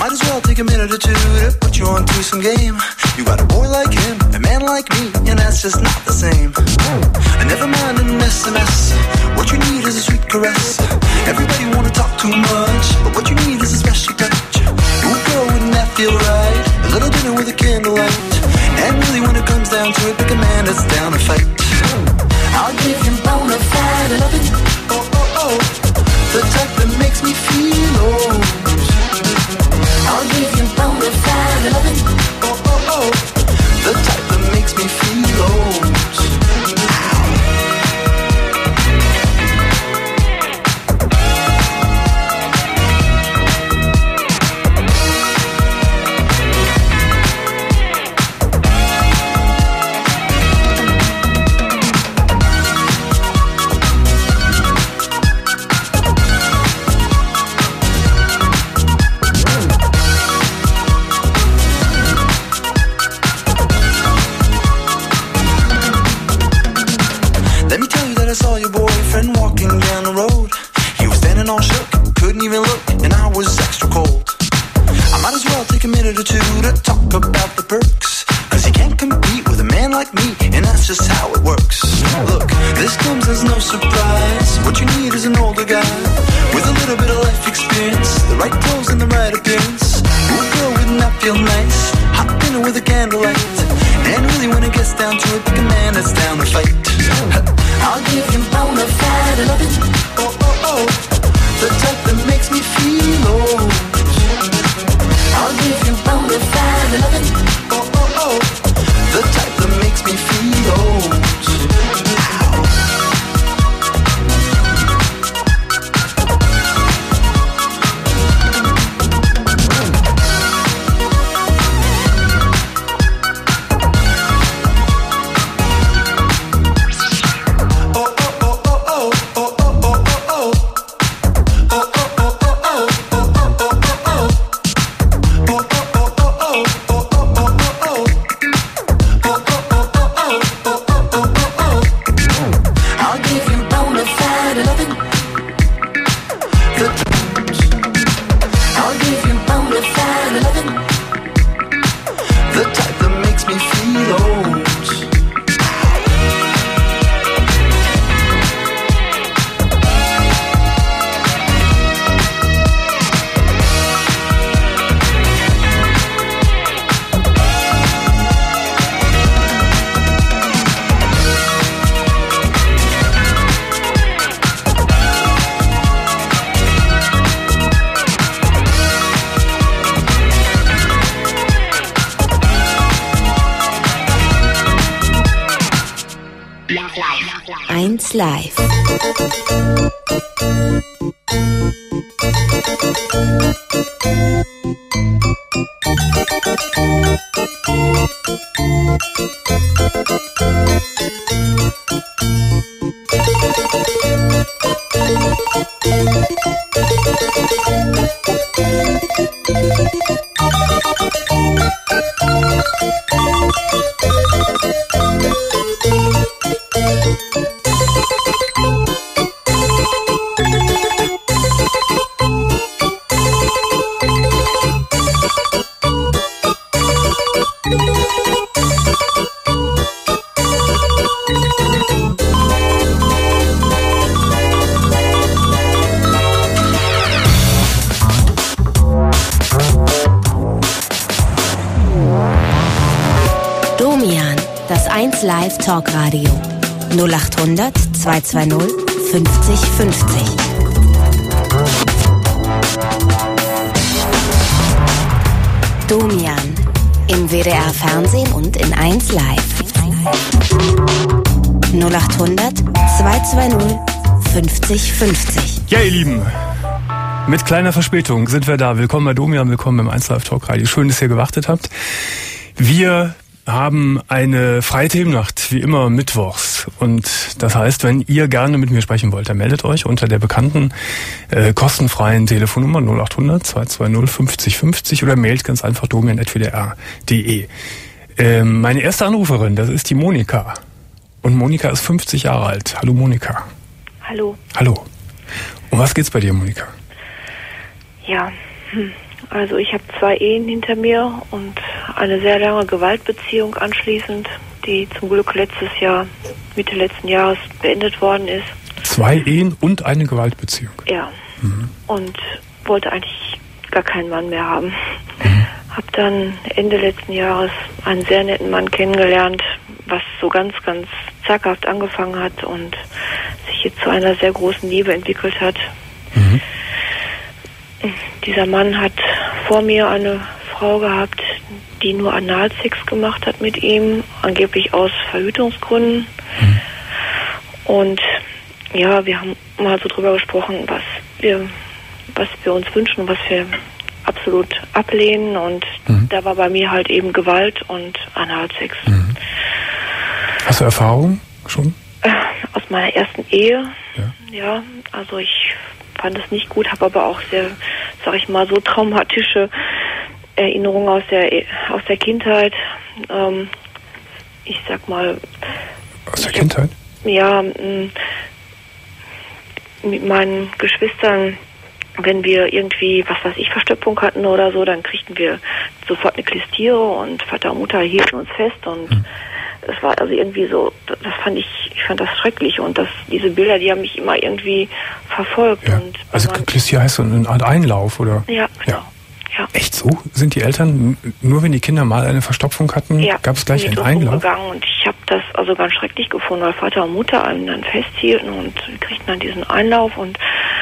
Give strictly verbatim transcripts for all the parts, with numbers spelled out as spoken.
Might as well take a minute or two to put you on to some game. You got a boy like him, a man like me, and that's just not the same. And never mind an S M S, what you need is a sweet caress. Everybody wanna talk too much, but what you need is a special touch. Ooh girl, wouldn't that feel right? A little dinner with a candlelight. And really when it comes down to it, pick a man that's down to fight. I'll give him bona fide loving, oh oh oh, the type that makes me feel old. I'll give him bona fide loving, oh oh oh, the type that makes me feel old. I saw your boyfriend walking down the road. He was standing all shook, couldn't even look, and I was extra cold. I might as well take a minute or two to talk about the perks, cause he can't compete with a man like me, and that's just how it works. Look, this comes as no surprise. What you need is an older guy with a little bit of life experience, the right clothes and the right appearance. Ooh girl, wouldn't that feel nice? Hot dinner with a candlelight. And really when it gets down to it, pick a man that's down to fight. I'll give him bona fide loving, oh oh oh, the type that makes me feel old. I'll give him bona fide loving, oh oh oh, the type that makes me feel old. eins Live. Live Talk Radio null acht hundert zweihundertzweißig fünfzig fünfzig. Domian im W D R Fernsehen und in eins Live. null acht hundert zweihundertzweißig fünfzig fünfzig. Ja, ihr Lieben, mit kleiner Verspätung sind wir da. Willkommen bei Domian, willkommen im eins Live Talk Radio. Schön, dass ihr gewartet habt. Wir haben eine freie Themennacht, wie immer mittwochs. Und das heißt, wenn ihr gerne mit mir sprechen wollt, dann meldet euch unter der bekannten äh, kostenfreien Telefonnummer null acht hundert zweihundertzweißig fünfzig fünfzig oder mailt ganz einfach domian at w d r punkt d e. Ähm, meine erste Anruferin, das ist die Monika. Und Monika ist fünfzig Jahre alt. Hallo Monika. Hallo. Hallo. Um was geht's bei dir, Monika? Ja, hm. Also ich habe zwei Ehen hinter mir und eine sehr lange Gewaltbeziehung anschließend, die zum Glück letztes Jahr, Mitte letzten Jahres beendet worden ist. Zwei Ehen und eine Gewaltbeziehung? Ja. Mhm. Und wollte eigentlich gar keinen Mann mehr haben. Mhm. Hab dann Ende letzten Jahres einen sehr netten Mann kennengelernt, was so ganz, ganz zaghaft angefangen hat und sich jetzt zu einer sehr großen Liebe entwickelt hat. Mhm. Dieser Mann hat vor mir eine Frau gehabt, die nur Analsex gemacht hat mit ihm, angeblich aus Verhütungsgründen. Mhm. Und ja, wir haben mal so drüber gesprochen, was wir, was wir uns wünschen, was wir absolut ablehnen. Und mhm. da war bei mir halt eben Gewalt und Analsex. Mhm. Hast du Erfahrung schon? Äh, aus meiner ersten Ehe. Ja, ja, also ich fand es nicht gut, habe aber auch sehr, sag ich mal, so traumatische Erinnerungen aus der aus der Kindheit. Ähm, ich sag mal. Aus der Kindheit? Hab, ja, m, mit meinen Geschwistern, wenn wir irgendwie, was weiß ich, Verstopfung hatten oder so, dann kriegten wir sofort eine Klistiere und Vater und Mutter hielten uns fest und hm. es war also irgendwie so, das fand ich, ich fand das schrecklich und das, diese Bilder, die haben mich immer irgendwie verfolgt. Ja. Und also Klistiere heißt so eine Art Einlauf, oder? Ja, genau. Ja. Ja. Echt so? Sind die Eltern, nur wenn die Kinder mal eine Verstopfung hatten, ja, gab es gleich einen Einlauf? Umgegangen. Und ich habe das also ganz schrecklich gefunden, weil Vater und Mutter einen dann festhielten und wir kriegten dann diesen Einlauf und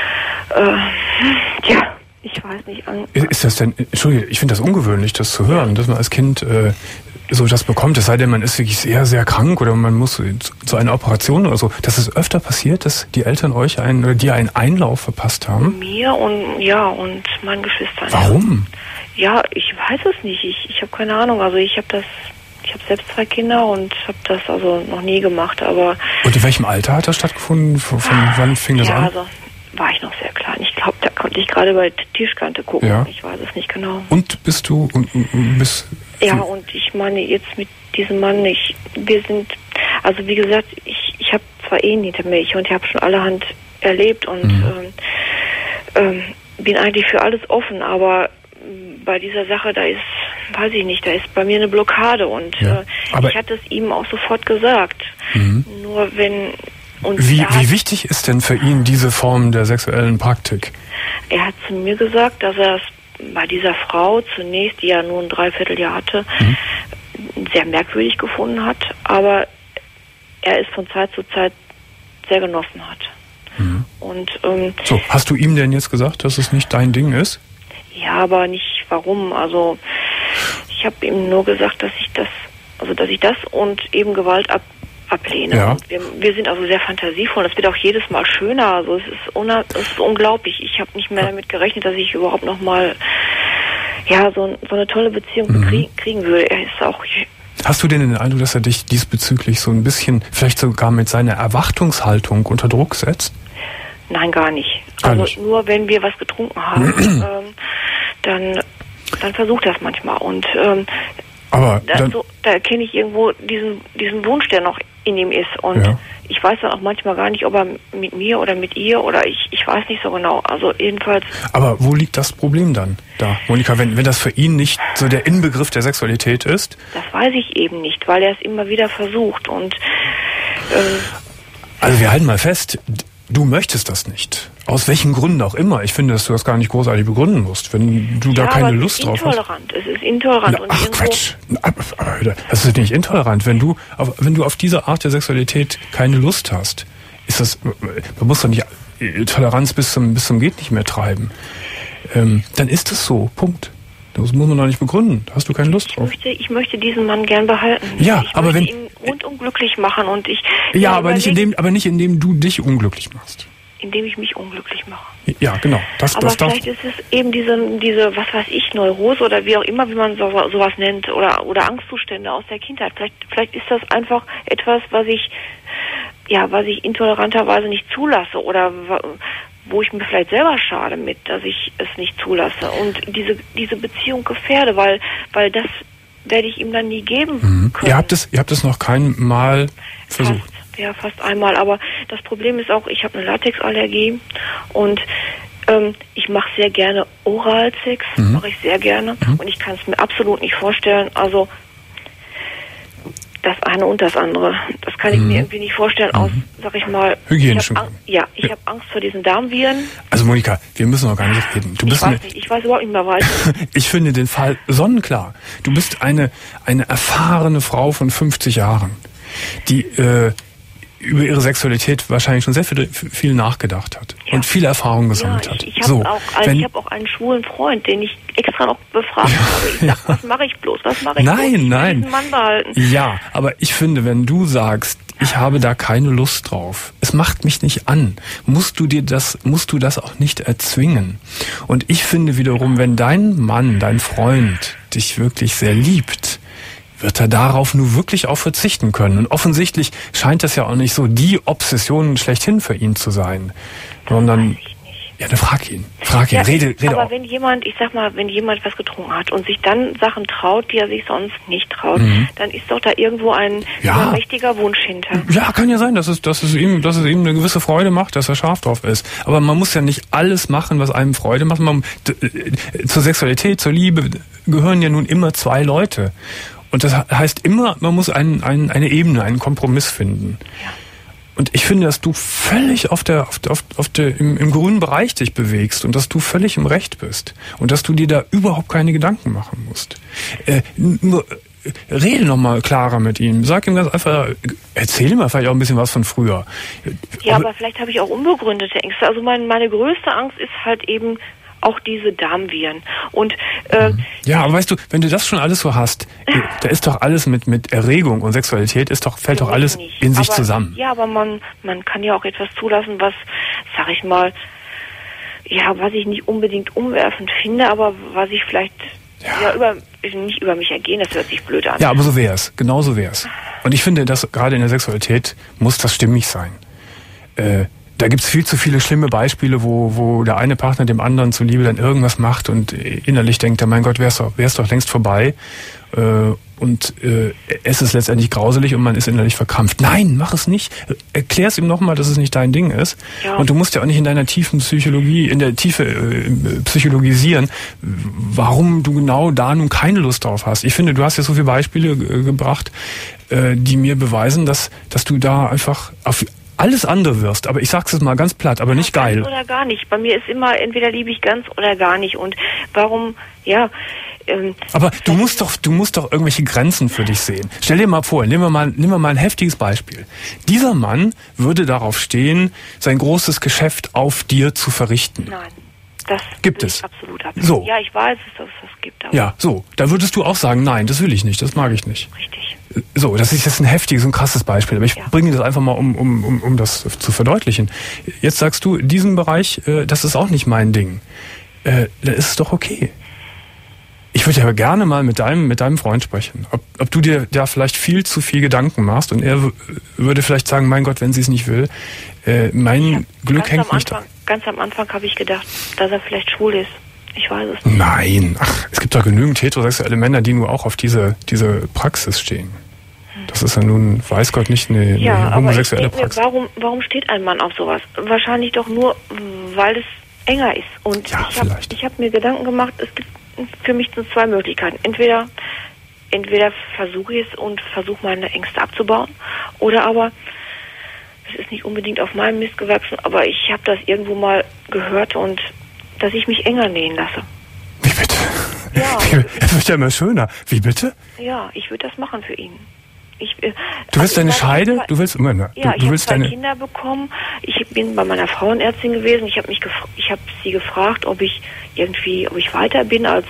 äh, ja, ich weiß nicht. An ist das denn, Entschuldige, ich finde das ungewöhnlich, das zu hören, dass man als Kind äh, so das bekommt, es sei denn, man ist wirklich sehr, sehr krank oder man muss zu, zu einer Operation oder so. Dass es öfter passiert, dass die Eltern euch einen oder dir einen Einlauf verpasst haben? Mir und ja und meinen Geschwistern. Warum? Ja, ich weiß es nicht. Ich, ich habe keine Ahnung. Also ich habe das, ich habe selbst zwei Kinder und habe das also noch nie gemacht. Aber und in welchem Alter hat das stattgefunden? Von, von wann fing das ja, an? Also war ich noch sehr klein. Ich glaube, da konnte ich gerade bei Tischkante gucken. Ja. Ich weiß es nicht genau. Und bist du und, und bist ja, und ich meine jetzt mit diesem Mann, ich, wir sind, also wie gesagt, ich, ich habe zwei Ehen hinter mir und ich habe schon allerhand erlebt und mhm. ähm, ähm, bin eigentlich für alles offen, aber bei dieser Sache, da ist, weiß ich nicht, da ist bei mir eine Blockade und ja, äh, ich hatte es ihm auch sofort gesagt. Mhm. Nur wenn und wie, hat, wie wichtig ist denn für ihn diese Form der sexuellen Praktik? Er hat zu mir gesagt, dass er es bei dieser Frau zunächst, die ja nur ein Dreivierteljahr hatte, mhm. sehr merkwürdig gefunden hat, aber er es von Zeit zu Zeit sehr genossen hat. Mhm. Und ähm, so, hast du ihm denn jetzt gesagt, dass es nicht dein Ding ist? Ja, aber nicht warum. Also ich habe ihm nur gesagt, dass ich das, also dass ich das und eben Gewalt ab, ablehne. Ja. Und wir, wir sind also sehr fantasievoll. Das wird auch jedes Mal schöner. Also es ist, una, es ist unglaublich. Ich habe nicht mehr ja. damit gerechnet, dass ich überhaupt noch mal ja so, so eine tolle Beziehung mhm. krieg, kriegen würde. Er ist auch. Hast du denn den Eindruck, dass er dich diesbezüglich so ein bisschen, vielleicht sogar mit seiner Erwartungshaltung unter Druck setzt? Nein, gar nicht. Gar also nicht. Nur wenn wir was getrunken haben, ähm, dann, dann versucht er es manchmal. Und ähm, aber da, dann, so, da erkenne ich irgendwo diesen, diesen Wunsch, der noch in ihm ist. Und ja. ich weiß dann auch manchmal gar nicht, ob er mit mir oder mit ihr oder ich, ich weiß nicht so genau. Also jedenfalls. Aber wo liegt das Problem dann da, Monika, wenn, wenn das für ihn nicht so der Inbegriff der Sexualität ist? Das weiß ich eben nicht, weil er es immer wieder versucht. Und ähm, also wir halten mal fest, du möchtest das nicht. Aus welchen Gründen auch immer. Ich finde, dass du das gar nicht großartig begründen musst, wenn du ja, da keine aber Lust drauf hast. Es ist intolerant. Es ist intolerant. Na, und ach Quatsch. Aber, aber, das ist nicht intolerant. Wenn du, auf, wenn du auf diese Art der Sexualität keine Lust hast, ist das, man muss doch nicht Toleranz bis zum, bis zum geht nicht mehr treiben. Ähm, dann ist es so. Punkt. Das muss man doch nicht begründen. Da hast du keine Lust drauf. Ich möchte, ich möchte diesen Mann gern behalten. Ja, ich aber möchte wenn ihn rundum glücklich machen und ich. Ja, aber nicht indem, aber nicht indem du dich unglücklich machst. Indem ich mich unglücklich mache. Ja, genau. Das, aber das vielleicht ist es eben diese, diese, was weiß ich, Neurose oder wie auch immer, wie man so, sowas nennt, oder oder Angstzustände aus der Kindheit. Vielleicht, vielleicht ist das einfach etwas, was ich, ja, was ich intoleranterweise nicht zulasse oder wo ich mir vielleicht selber schade mit, dass ich es nicht zulasse und diese diese Beziehung gefährde, weil weil das werde ich ihm dann nie geben mhm. können. Ihr habt es, ihr habt es noch kein Mal versucht. Fast, ja, fast einmal. Aber das Problem ist auch, ich habe eine Latexallergie und Ähm, ich mache sehr gerne Oralsex, Mhm. mache ich sehr gerne. Mhm. Und ich kann es mir absolut nicht vorstellen. Also das eine und das andere. Das kann ich Mhm. mir irgendwie nicht vorstellen aus, sag ich mal... Hygienischen ich hab Ang- Ja, ich Ja. habe Angst vor diesen Darmviren. Also Monika, wir müssen noch gar nicht reden. Du Ich bist weiß eine, nicht, ich weiß überhaupt nicht mehr weiter. ich finde den Fall sonnenklar. Du bist eine, eine erfahrene Frau von fünfzig Jahren, die äh, über ihre Sexualität wahrscheinlich schon sehr viel, viel nachgedacht hat Ja. und viele Erfahrungen Ja, gesammelt hat. ich, ich habe so, auch, also wenn, ich hab auch einen schwulen Freund, den ich extra noch befragt habe. Ich sag, was mache ich bloß? Was mache ich Nein, bloß? Ich will nein. diesen Mann behalten. Ja, aber ich finde, wenn du sagst, ich habe da keine Lust drauf, es macht mich nicht an, musst du dir das, musst du das auch nicht erzwingen. Und ich finde wiederum, wenn dein Mann, dein Freund dich wirklich sehr liebt, wird er darauf nur wirklich auch verzichten können. Und offensichtlich scheint das ja auch nicht so die Obsession schlechthin für ihn zu sein, sondern, Weiß ich nicht. ja, dann frag ihn, frag ihn, Ja, rede, rede aber auch. wenn jemand, ich sag mal, wenn jemand was getrunken hat und sich dann Sachen traut, die er sich sonst nicht traut, Mhm. dann ist doch da irgendwo ein Ja. mächtiger Wunsch hinter. Ja, kann ja sein, dass es, dass es ihm, dass es ihm eine gewisse Freude macht, dass er scharf drauf ist. Aber man muss ja nicht alles machen, was einem Freude macht. Man, d- äh, zur Sexualität, zur Liebe gehören ja nun immer zwei Leute. Und das heißt immer, man muss einen, einen, eine Ebene, einen Kompromiss finden. Ja. Und ich finde, dass du völlig auf der, auf, der- auf, auf der, im, im grünen Bereich dich bewegst und dass du völlig im Recht bist und dass du dir da überhaupt keine Gedanken machen musst. Äh, nur, äh, rede noch mal klarer mit ihm. Sag ihm ganz einfach, erzähl ihm mal vielleicht auch ein bisschen was von früher. Ja, aber vielleicht habe ich auch unbegründete Ängste. Also mein, meine größte Angst ist halt eben auch diese Darmviren. Und äh, Ja, aber weißt du, wenn du das schon alles so hast, äh, da ist doch alles mit mit Erregung und Sexualität ist doch fällt doch alles nicht. in sich aber, zusammen. Ja, aber man man kann ja auch etwas zulassen, was, sag ich mal, ja, was ich nicht unbedingt umwerfend finde, aber was ich vielleicht Ja. ja, über nicht über mich ergehen, das hört sich blöd an. Ja, aber so wär's, genau so wär's. Und ich finde, dass gerade in der Sexualität muss das stimmig sein. Äh, da gibt's viel zu viele schlimme Beispiele, wo wo der eine Partner dem anderen zuliebe dann irgendwas macht und innerlich denkt, er, mein Gott, wär's doch, wär's doch längst vorbei. Äh, und äh, es ist letztendlich grauselig und man ist innerlich verkrampft. Nein, mach es nicht. Erklär's ihm nochmal, dass es nicht dein Ding ist. Ja. Und du musst ja auch nicht in deiner tiefen Psychologie, in der Tiefe äh, psychologisieren, warum du genau da nun keine Lust drauf hast. Ich finde, du hast ja so viele Beispiele äh, gebracht, äh, die mir beweisen, dass dass du da einfach auf alles andere wirst. Aber ich sag's jetzt mal ganz platt, aber nicht geil. Ganz oder gar nicht. Bei mir ist immer, entweder liebe ich ganz oder gar nicht. Und warum, ja... Ähm, Aber du musst doch, du musst doch irgendwelche Grenzen für dich sehen. Stell dir mal vor, nehmen wir mal, nehmen wir mal ein heftiges Beispiel. Dieser Mann würde darauf stehen, sein großes Geschäft auf dir zu verrichten. nein, das Gibt will es. ich absolut ab. So. Ja, ich weiß, dass es das gibt. Aber Ja, so. Da würdest du auch sagen, nein, das will ich nicht, das mag ich nicht. Richtig. So, das ist jetzt ein heftiges und krasses Beispiel, aber ich Ja. bringe das einfach mal, um, um, um, um das zu verdeutlichen. Jetzt sagst du, diesen Bereich, äh, das ist auch nicht mein Ding. Äh, da ist es doch okay. Ich würde ja gerne mal mit deinem, mit deinem Freund sprechen. Ob, ob du dir da vielleicht viel zu viel Gedanken machst und er w- würde vielleicht sagen, mein Gott, wenn sie es nicht will, äh, mein Glück Ganz hängt am nicht Anfang, da. ganz am Anfang habe ich gedacht, dass er vielleicht schwul ist. Ich weiß es nicht. Nein, ach, es gibt doch genügend heterosexuelle Männer, die nur auch auf diese, diese Praxis stehen. Das ist ja nun, weiß Gott, nicht eine, Ja, eine aber ich homosexuelle denke mir, Praxis. warum, warum steht ein Mann auf sowas? Wahrscheinlich doch nur, weil es enger ist. Und Ja, ich habe vielleicht. ich hab mir Gedanken gemacht, es gibt für mich nur zwei Möglichkeiten. Entweder, entweder versuche ich es und versuche meine Ängste abzubauen, oder aber, es ist nicht unbedingt auf meinem Mist gewachsen, aber ich habe das irgendwo mal gehört und dass ich mich enger nähen lasse. Wie bitte? Ja. Es wird ja immer schöner. Wie bitte? Ja, ich würde das machen für ihn. Ich, äh, Du willst also deine ich war- Scheide? ich war- Du willst immer, ne? Ja, du, ich du habe willst zwei deine. Kinder bekommen. Ich bin bei meiner Frauenärztin gewesen. Ich habe mich, gef- ich habe sie gefragt, ob ich irgendwie, ob ich weiter bin als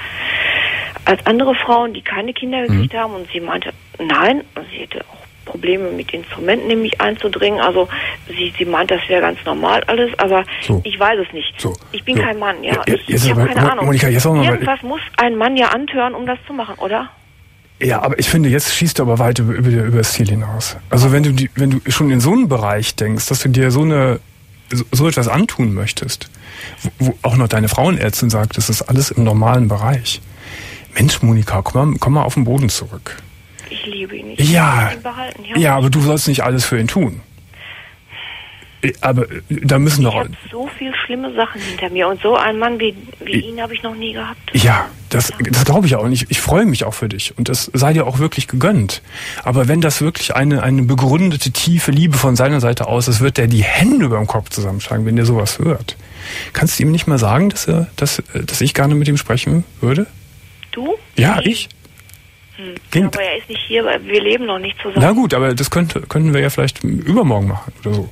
als andere Frauen, die keine Kinder gekriegt Mhm. haben. Und sie meinte, nein. Und sie hätte auch Probleme mit Instrumenten nämlich einzudringen. Also sie, sie meint, das wäre ganz normal alles, aber So. ich weiß es nicht. So. Ich bin So. kein Mann, ja. Ja, ich jetzt ich habe aber, keine Mo- Ahnung. Monika, jetzt wollen wir mal- Irgendwas muss ein Mann ja antören, um das zu machen, oder? Ja, aber ich finde, jetzt schießt du aber weit über, über, über das Ziel hinaus. Also wenn du die, wenn du schon in so einen Bereich denkst, dass du dir so eine so, so etwas antun möchtest, wo, wo auch noch deine Frauenärztin sagt, das ist alles im normalen Bereich. Mensch, Monika, komm mal, komm mal auf den Boden zurück. Ich liebe ihn. Ich Ja, will ihn behalten, ja. ja, aber du sollst nicht alles für ihn tun. Aber da müssen doch... Ich habe so viel schlimme Sachen hinter mir und so einen Mann wie, wie ich, ihn habe ich noch nie gehabt. Ja, das, das glaube ich auch nicht. Ich freue mich auch für dich und das sei dir auch wirklich gegönnt. Aber wenn das wirklich eine, eine begründete, tiefe Liebe von seiner Seite aus ist, wird der die Hände über dem Kopf zusammenschlagen, wenn der sowas hört. Kannst du ihm nicht mal sagen, dass, er, dass, dass ich gerne mit ihm sprechen würde? Du? Ja, nee. ich. Hm. Ja, aber er ist nicht hier, weil wir leben noch nicht zusammen. Na gut, aber das könnte, könnten wir ja vielleicht übermorgen machen oder so.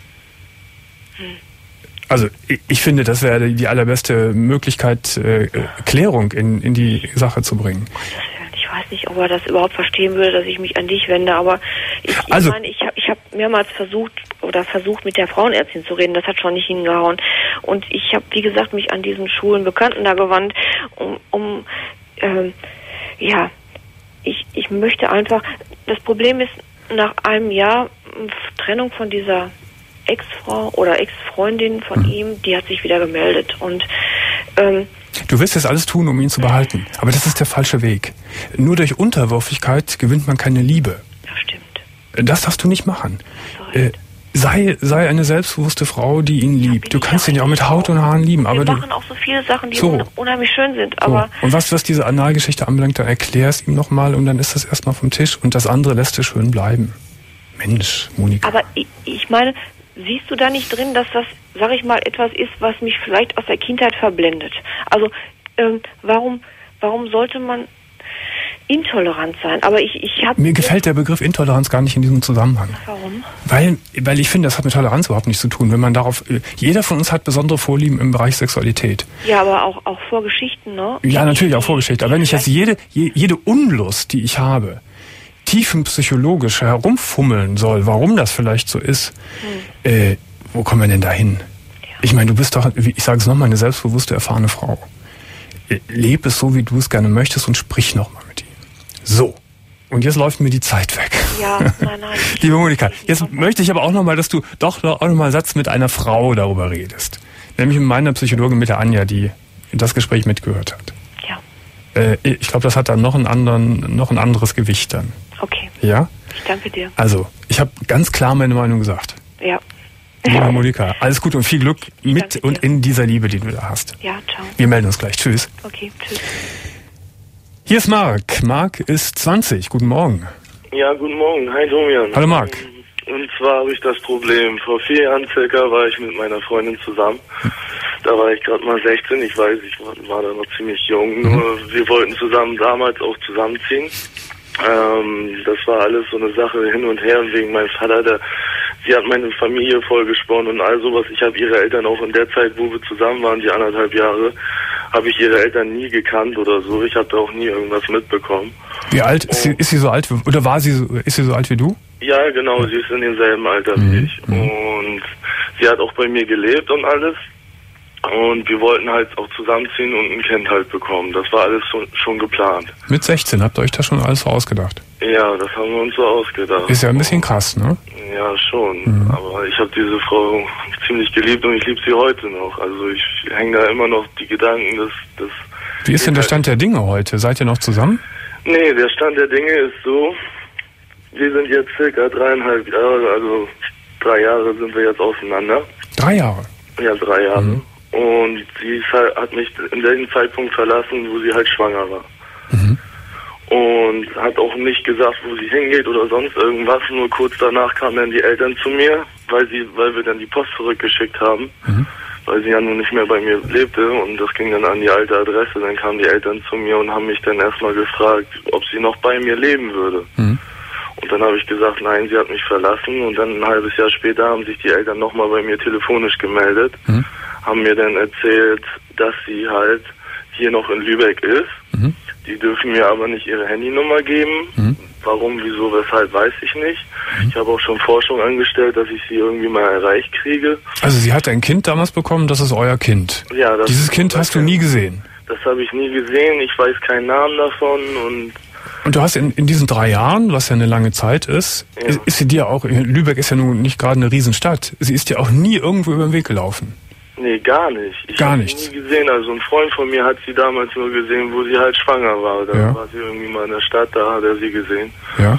Hm. Also ich, ich finde, das wäre die allerbeste Möglichkeit, äh, Klärung in, in die Sache zu bringen. Ich weiß nicht, ob er das überhaupt verstehen würde, dass ich mich an dich wende, aber ich, ich also, meine, ich habe ich hab mehrmals versucht oder versucht mit der Frauenärztin zu reden, das hat schon nicht hingehauen. Und ich habe, wie gesagt, mich an diesen schwulen Bekannten da gewandt, um, um ähm, ja, ich, ich möchte einfach, das Problem ist, nach einem Jahr Trennung von dieser Ex-Frau oder Ex-Freundin von mhm. ihm, die hat sich wieder gemeldet und ähm, du wirst jetzt alles tun, um ihn zu behalten, aber das ist der falsche Weg. Nur durch Unterwürfigkeit gewinnt man keine Liebe. Ja, stimmt. Das darfst du nicht machen. Äh, sei, sei eine selbstbewusste Frau, die ihn liebt. Du kannst ihn ja auch mit Haut und Haaren lieben. Wir aber machen du, auch so viele Sachen, die so. unheimlich schön sind. Aber so. Und was, was diese Analgeschichte anbelangt, dann erklär es ihm nochmal und dann ist das erstmal vom Tisch und das andere lässt du schön bleiben. Mensch, Monika. Aber ich, ich meine, siehst du da nicht drin, dass das, sag ich mal, etwas ist, was mich vielleicht aus der Kindheit verblendet? Also, ähm, warum, warum sollte man intolerant sein? Aber ich, ich habe... Mir gefällt der Begriff Intoleranz gar nicht in diesem Zusammenhang. Warum? Weil, weil ich finde, das hat mit Toleranz überhaupt nichts zu tun. Wenn man darauf, jeder von uns hat besondere Vorlieben im Bereich Sexualität. Ja, aber auch, auch Vorgeschichten, ne? Ja, natürlich auch Vorgeschichte. Aber wenn ich jetzt jede, jede Unlust, die ich habe, tiefenpsychologisch herumfummeln soll, warum das vielleicht so ist, hm. äh, wo kommen wir denn da hin? Ja. Ich meine, du bist doch, ich sage es nochmal, eine selbstbewusste, erfahrene Frau. Leb es so, wie du es gerne möchtest und sprich nochmal mit ihm. So. Und jetzt läuft mir die Zeit weg. Ja, nein, nein. Liebe Monika, jetzt möchte ich aber auch nochmal, dass du doch auch nochmal einen Satz mit einer Frau darüber redest. Nämlich mit meiner Psychologin, mit der Anja, die das Gespräch mitgehört hat. Ja. Äh, ich glaube, das hat dann noch, einen anderen, noch ein anderes Gewicht dann. Okay. Ja? Ich danke dir. Also, ich habe ganz klar meine Meinung gesagt. Ja. Liebe Monika, alles Gute und viel Glück mit und in dieser Liebe, die du da hast. Ja, ciao. Wir melden uns gleich. Tschüss. Okay, tschüss. Hier ist Marc. Marc ist zwanzig. Guten Morgen. Ja, guten Morgen. Hi, Domian. Hallo, Marc. Und zwar habe ich das Problem. Vor vier Jahren circa war ich mit meiner Freundin zusammen. Da war ich gerade mal sechzehn. Ich weiß, ich war, war da noch ziemlich jung. Mhm. Nur wir wollten zusammen damals auch zusammenziehen. Ähm, das war alles so eine Sache hin und her wegen meinem Vater, der, sie hat meine Familie vollgesponnen und all sowas. Ich habe ihre Eltern auch in der Zeit, wo wir zusammen waren, die anderthalb Jahre, habe ich ihre Eltern nie gekannt oder so. Ich habe da auch nie irgendwas mitbekommen. Wie alt ist sie, ist sie so alt, oder war sie so, ist sie so alt wie du? Ja, genau, sie ist in demselben Alter mhm. wie ich. Und sie hat auch bei mir gelebt und alles. Und wir wollten halt auch zusammenziehen und ein Kind halt bekommen. Das war alles so, schon geplant. Mit sechzehn habt ihr euch das schon alles so ausgedacht? Ja, das haben wir uns so ausgedacht. Ist ja ein bisschen krass, ne? Ja, schon. Mhm. Aber ich habe diese Frau ziemlich geliebt und ich liebe sie heute noch. Also ich hänge da immer noch die Gedanken, dass... dass Wie ist denn der Stand der Dinge heute? Seid ihr noch zusammen? Nee, der Stand der Dinge ist so, wir sind jetzt circa dreieinhalb Jahre, also drei Jahre sind wir jetzt auseinander. Drei Jahre? Ja, drei Jahre. Mhm. Und sie hat mich in dem Zeitpunkt verlassen, wo sie halt schwanger war. Mhm. Und hat auch nicht gesagt, wo sie hingeht oder sonst irgendwas. Nur kurz danach kamen dann die Eltern zu mir, weil sie, weil wir dann die Post zurückgeschickt haben. Mhm. Weil sie ja nun nicht mehr bei mir lebte und das ging dann an die alte Adresse. Dann kamen die Eltern zu mir und haben mich dann erstmal gefragt, ob sie noch bei mir leben würde. Mhm. Und dann habe ich gesagt, nein, sie hat mich verlassen. Und dann ein halbes Jahr später haben sich die Eltern nochmal bei mir telefonisch gemeldet. Mhm. Haben mir dann erzählt, dass sie halt hier noch in Lübeck ist. Mhm. Die dürfen mir aber nicht ihre Handynummer geben. Mhm. Warum, wieso, weshalb, weiß ich nicht. Mhm. Ich habe auch schon Forschung angestellt, dass ich sie irgendwie mal erreicht kriege. Also sie hat ein Kind damals bekommen, das ist euer Kind. Ja, das Dieses Kind hast du nie gesehen? Das habe ich nie gesehen. Ich weiß keinen Namen davon. Und Und du hast in, in diesen drei Jahren, was ja eine lange Zeit ist, ja. ist, ist sie dir auch, Lübeck ist ja nun nicht gerade eine Riesenstadt, sie ist dir auch nie irgendwo über den Weg gelaufen? Nee, gar nicht. Ich gar habe nichts. sie nie gesehen. Also ein Freund von mir hat sie damals nur gesehen, wo sie halt schwanger war. Da ja. war sie irgendwie mal in der Stadt, da hat er sie gesehen. Ja.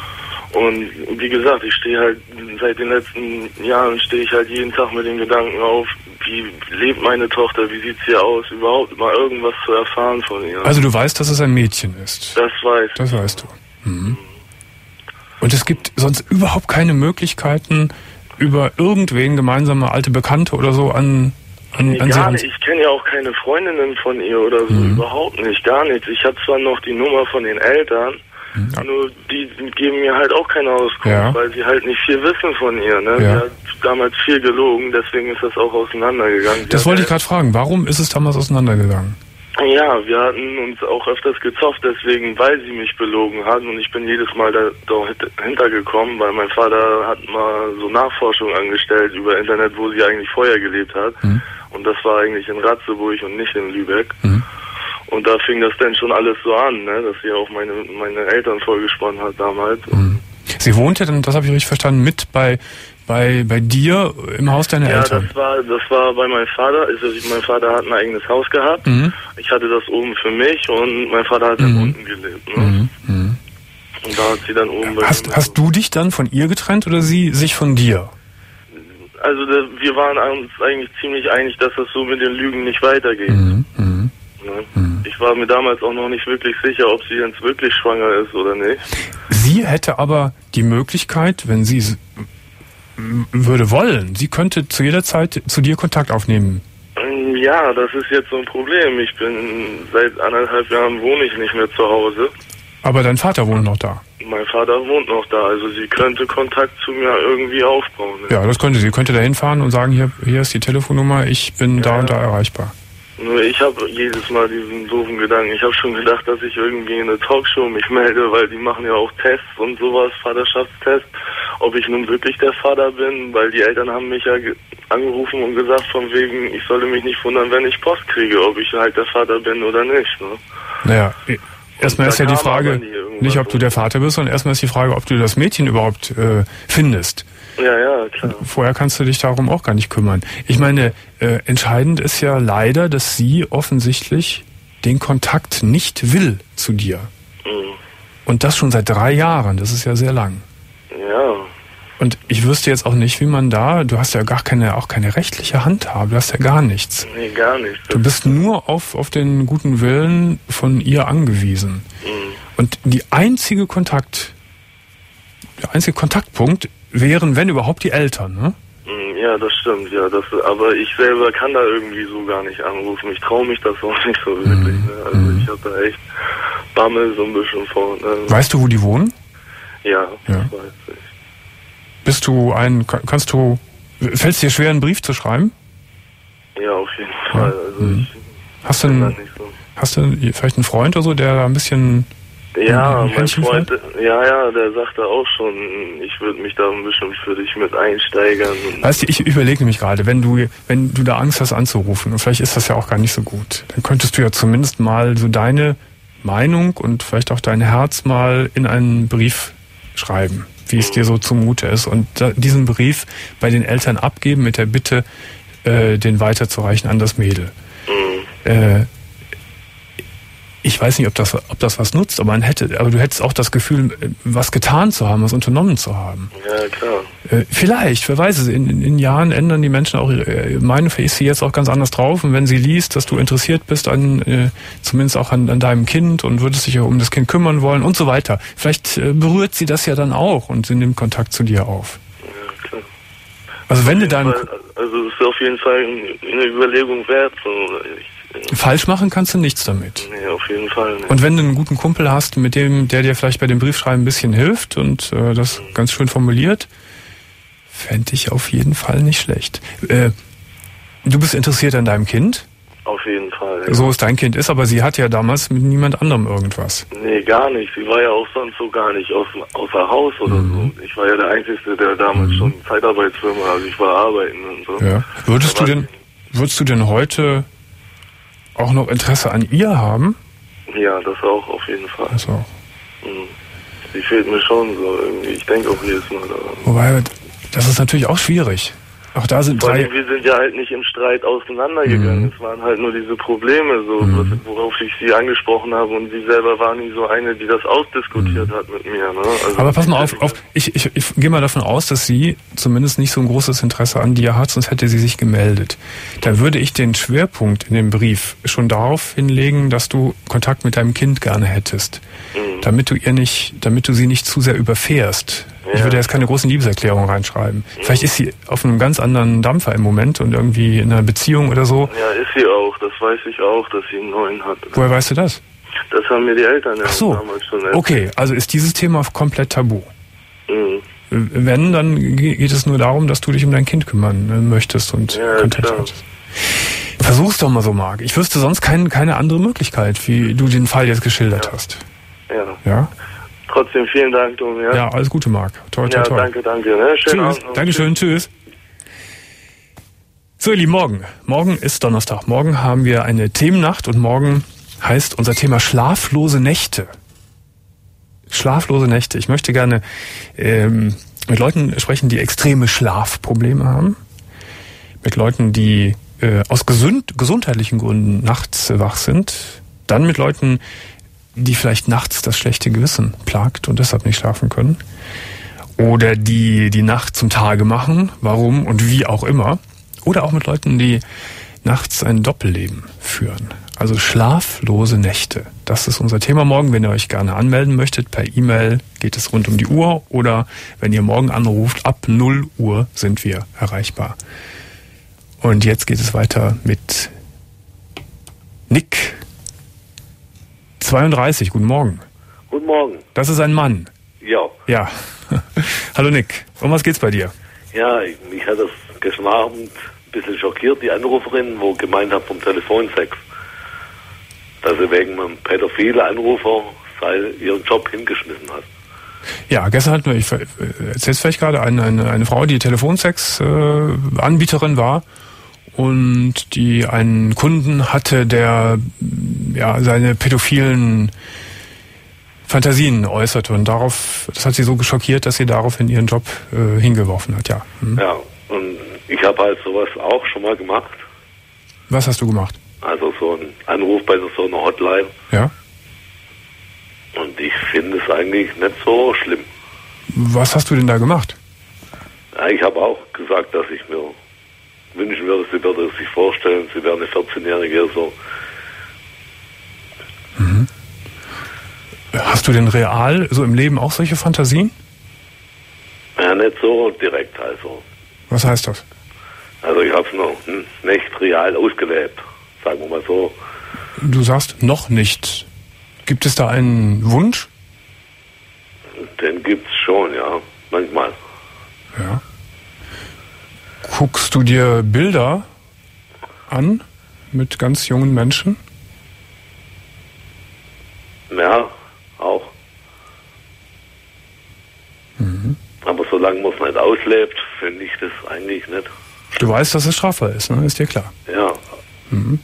Und wie gesagt, ich stehe halt, seit den letzten Jahren stehe ich halt jeden Tag mit den Gedanken auf, wie lebt meine Tochter, wie sieht's hier aus, überhaupt mal irgendwas zu erfahren von ihr. Also du weißt, dass es ein Mädchen ist? Das weiß ich. Das weißt du. Mhm. Und es gibt sonst überhaupt keine Möglichkeiten, über irgendwen, gemeinsame alte Bekannte oder so an... An, nee, an gar nicht. Ich kenne ja auch keine Freundinnen von ihr oder so, mhm. überhaupt nicht, gar nichts. Ich habe zwar noch die Nummer von den Eltern, ja. nur die geben mir halt auch keine Auskunft, ja. weil sie halt nicht viel wissen von ihr. Ne? Ja. Sie hat damals viel gelogen, deswegen ist das auch auseinandergegangen. Sie das wollte ich gerade fragen, warum ist es damals auseinandergegangen? Ja, wir hatten uns auch öfters gezofft, deswegen, weil sie mich belogen hat und ich bin jedes Mal da, da hintergekommen, weil mein Vater hat mal so Nachforschung angestellt über Internet, wo sie eigentlich vorher gelebt hat. Mhm. Und das war eigentlich in Ratzeburg und nicht in Lübeck. Mhm. Und da fing das dann schon alles so an, ne, dass sie auch meine meine Eltern vollgesponnen hat damals. Mhm. Sie wohnte dann, das habe ich richtig verstanden, mit bei bei bei dir im Haus deiner ja, Eltern? Ja, das war das war bei meinem Vater. Also mein Vater hat ein eigenes Haus gehabt. Mhm. Ich hatte das oben für mich und mein Vater hat dann mhm. unten gelebt. Ne? Mhm. Mhm. Und da hat sie dann oben... Hast, bei hast du dich dann von ihr getrennt oder sie sich von dir? Also das, wir waren uns eigentlich ziemlich einig, dass das so mit den Lügen nicht weitergeht. Mhm. Mhm. Ne? Mhm. Ich war mir damals auch noch nicht wirklich sicher, ob sie jetzt wirklich schwanger ist oder nicht. Sie hätte aber die Möglichkeit, wenn sie würde wollen, sie könnte zu jeder Zeit zu dir Kontakt aufnehmen. Ja, das ist jetzt so ein Problem. Ich bin seit anderthalb Jahren wohne ich nicht mehr zu Hause. Aber dein Vater wohnt noch da? Mein Vater wohnt noch da, also sie könnte Kontakt zu mir irgendwie aufbauen. Ne? Ja, das könnte sie. Sie könnte da hinfahren und sagen, hier, hier ist die Telefonnummer, ich bin ja. da und da erreichbar. Nur ich habe jedes Mal diesen doofen Gedanken. Ich habe schon gedacht, dass ich irgendwie in eine Talkshow mich melde, weil die machen ja auch Tests und sowas, Vaterschaftstests, ob ich nun wirklich der Vater bin, weil die Eltern haben mich ja angerufen und gesagt von wegen, ich solle mich nicht wundern, wenn ich Post kriege, ob ich halt der Vater bin oder nicht. Ne? Naja, erstmal ist ja die Frage, nicht ob du der Vater bist, sondern erstmal ist die Frage, ob du das Mädchen überhaupt äh, findest. Ja, ja, klar. Vorher kannst du dich darum auch gar nicht kümmern. Ich meine, äh, entscheidend ist ja leider, dass sie offensichtlich den Kontakt nicht will zu dir. Mhm. Und das schon seit drei Jahren. Das ist ja sehr lang. Ja. Und ich wüsste jetzt auch nicht, wie man da, du hast ja gar keine, auch keine rechtliche Handhabe, du hast ja gar nichts. Nee, gar nichts. Du bist nur auf, auf den guten Willen von ihr angewiesen. Mhm. Und die einzige Kontakt, der einzige Kontaktpunkt wären, wenn überhaupt, die Eltern, ne? Ja, das stimmt, ja. Das, aber ich selber kann da irgendwie so gar nicht anrufen. Ich traue mich das auch nicht so wirklich. Mhm. Ne? Also mhm. ich habe da echt Bammel so ein bisschen vor. Ne? Weißt du, wo die wohnen? Ja, ja. Das weiß ich. Bist du ein, kannst du, fällt es dir schwer, einen Brief zu schreiben? Ja, auf jeden Fall. Ja. Also mhm. ich hast du einen, so. hast du vielleicht einen Freund oder so, der da ein bisschen... Ja, mein Freund, ja, ja, der sagte auch schon, ich würde mich da ein bisschen für dich mit einsteigern. Weißt du, ich überlege nämlich gerade, wenn du, wenn du da Angst hast anzurufen, und vielleicht ist das ja auch gar nicht so gut, dann könntest du ja zumindest mal so deine Meinung und vielleicht auch dein Herz mal in einen Brief schreiben, wie es mhm. dir so zumute ist, und da, diesen Brief bei den Eltern abgeben mit der Bitte, äh, den weiterzureichen an das Mädel. Mhm. Äh, Ich weiß nicht, ob das, ob das was nutzt, aber man hätte, aber du hättest auch das Gefühl, was getan zu haben, was unternommen zu haben. Ja, klar. Äh, vielleicht, wer weiß es, in, in, in Jahren ändern die Menschen auch ihre Meinung, vielleicht ist sie jetzt auch ganz anders drauf, und wenn sie liest, dass du interessiert bist an, äh, zumindest auch an, an deinem Kind und würdest dich ja um das Kind kümmern wollen und so weiter. Vielleicht äh, berührt sie das ja dann auch und sie nimmt Kontakt zu dir auf. Ja, klar. Also wenn du dann... Also es ist auf jeden Fall eine Überlegung wert, so. Ich Falsch machen kannst du nichts damit. Nee, auf jeden Fall nicht. Und wenn du einen guten Kumpel hast, mit dem, der dir vielleicht bei dem Briefschreiben ein bisschen hilft und äh, das mhm. ganz schön formuliert, fände ich auf jeden Fall nicht schlecht. Äh, du bist interessiert an deinem Kind? Auf jeden Fall. Ja. So es dein Kind ist, aber sie hat ja damals mit niemand anderem irgendwas. Nee, gar nicht. Sie war ja auch sonst so gar nicht aus, außer Haus oder mhm. so. Ich war ja der Einzige, der damals mhm. schon Zeitarbeitsfirma, also ich war arbeiten und so. Ja. Würdest du denn, würdest du denn heute auch noch Interesse an ihr haben? Ja, das auch, auf jeden Fall. Das auch. Mhm. Sie fehlt mir schon so irgendwie. Ich denke auch jedes Mal daran. Wobei, das ist natürlich auch schwierig. Auch da sind Vor drei... allem, wir sind ja halt nicht im Streit auseinandergegangen. Mhm. Es waren halt nur diese Probleme, so, Mhm. worauf ich sie angesprochen habe. Und sie selber war nie so eine, die das ausdiskutiert mhm. hat mit mir. Ne? Also Aber pass mal auf, auf ich, ich, ich gehe mal davon aus, dass sie zumindest nicht so ein großes Interesse an dir hat, sonst hätte sie sich gemeldet. Da würde ich den Schwerpunkt in dem Brief schon darauf hinlegen, dass du Kontakt mit deinem Kind gerne hättest. Mhm. Damit du ihr nicht, damit du sie nicht zu sehr überfährst. Ich würde jetzt keine großen Liebeserklärungen reinschreiben. Vielleicht ist sie auf einem ganz anderen Dampfer im Moment und irgendwie in einer Beziehung oder so. Ja, ist sie auch. Das weiß ich auch, dass sie einen neuen hat. Woher weißt du das? Das haben mir die Eltern ja Ach so. damals schon erzählt. Okay, also ist dieses Thema komplett tabu. Mhm. Wenn, dann geht es nur darum, dass du dich um dein Kind kümmern möchtest und ja, Kontakt hattest. Versuch's doch mal so, Marc. Ich wüsste sonst kein, keine andere Möglichkeit, wie du den Fall jetzt geschildert ja. hast. Ja. Ja? Trotzdem vielen Dank, Tom. Ja, ja alles Gute, Marc. Toi, toi, ja, toi. danke, danke. Ne? Schönen Tschüss. Abend. Dankeschön, tschüss. So, ihr Lieben, morgen. Morgen ist Donnerstag. Morgen haben wir eine Themennacht und morgen heißt unser Thema schlaflose Nächte. Schlaflose Nächte. Ich möchte gerne ähm, mit Leuten sprechen, die extreme Schlafprobleme haben. Mit Leuten, die äh, aus gesund, gesundheitlichen Gründen nachts äh, wach sind. Dann mit Leuten, die vielleicht nachts das schlechte Gewissen plagt und deshalb nicht schlafen können. Oder die die Nacht zum Tage machen, warum und wie auch immer. Oder auch mit Leuten, die nachts ein Doppelleben führen. Also schlaflose Nächte. Das ist unser Thema morgen. Wenn ihr euch gerne anmelden möchtet, per E-Mail geht es rund um die Uhr. Oder wenn ihr morgen anruft, ab null Uhr sind wir erreichbar. Und jetzt geht es weiter mit Nick. zweiunddreißig, guten Morgen. Guten Morgen. Das ist ein Mann. Ja. Ja. Hallo Nick, um was geht's bei dir? Ja, ich, mich hat das gestern Abend ein bisschen schockiert, die Anruferin, wo gemeint hat vom Telefonsex, dass sie wegen einem pädophilen Anrufer ihren Job hingeschmissen hat. Ja, gestern hatten wir, ich erzähl's vielleicht gerade, eine, eine, eine Frau, die Telefonsex-Anbieterin äh, war und die einen Kunden hatte, der ja seine pädophilen Fantasien äußerte und darauf, das hat sie so geschockiert, dass sie daraufhin ihren Job äh, hingeworfen hat, ja. Mhm. Ja, und ich habe halt sowas auch schon mal gemacht. Was hast du gemacht? Also so ein Anruf bei so einer Hotline. Ja. Und ich finde es eigentlich nicht so schlimm. Was hast du denn da gemacht? Ja, ich habe auch gesagt, dass ich mir wünschen würde, sie würde sich vorstellen, sie wäre eine vierzehnjährige so. Mhm. Hast du denn real, so im Leben auch solche Fantasien? Ja, nicht so direkt also. Was heißt das? Also ich habe es noch nicht real ausgelebt, sagen wir mal so. Du sagst noch nicht. Gibt es da einen Wunsch? Den gibt's schon, ja, manchmal. Ja. Guckst du dir Bilder an mit ganz jungen Menschen? Ja, auch. Mhm. Aber solange man es nicht auslebt, finde ich das eigentlich nicht. Du weißt, dass es strafbar ist, ne? Ist dir klar. Ja. Mhm.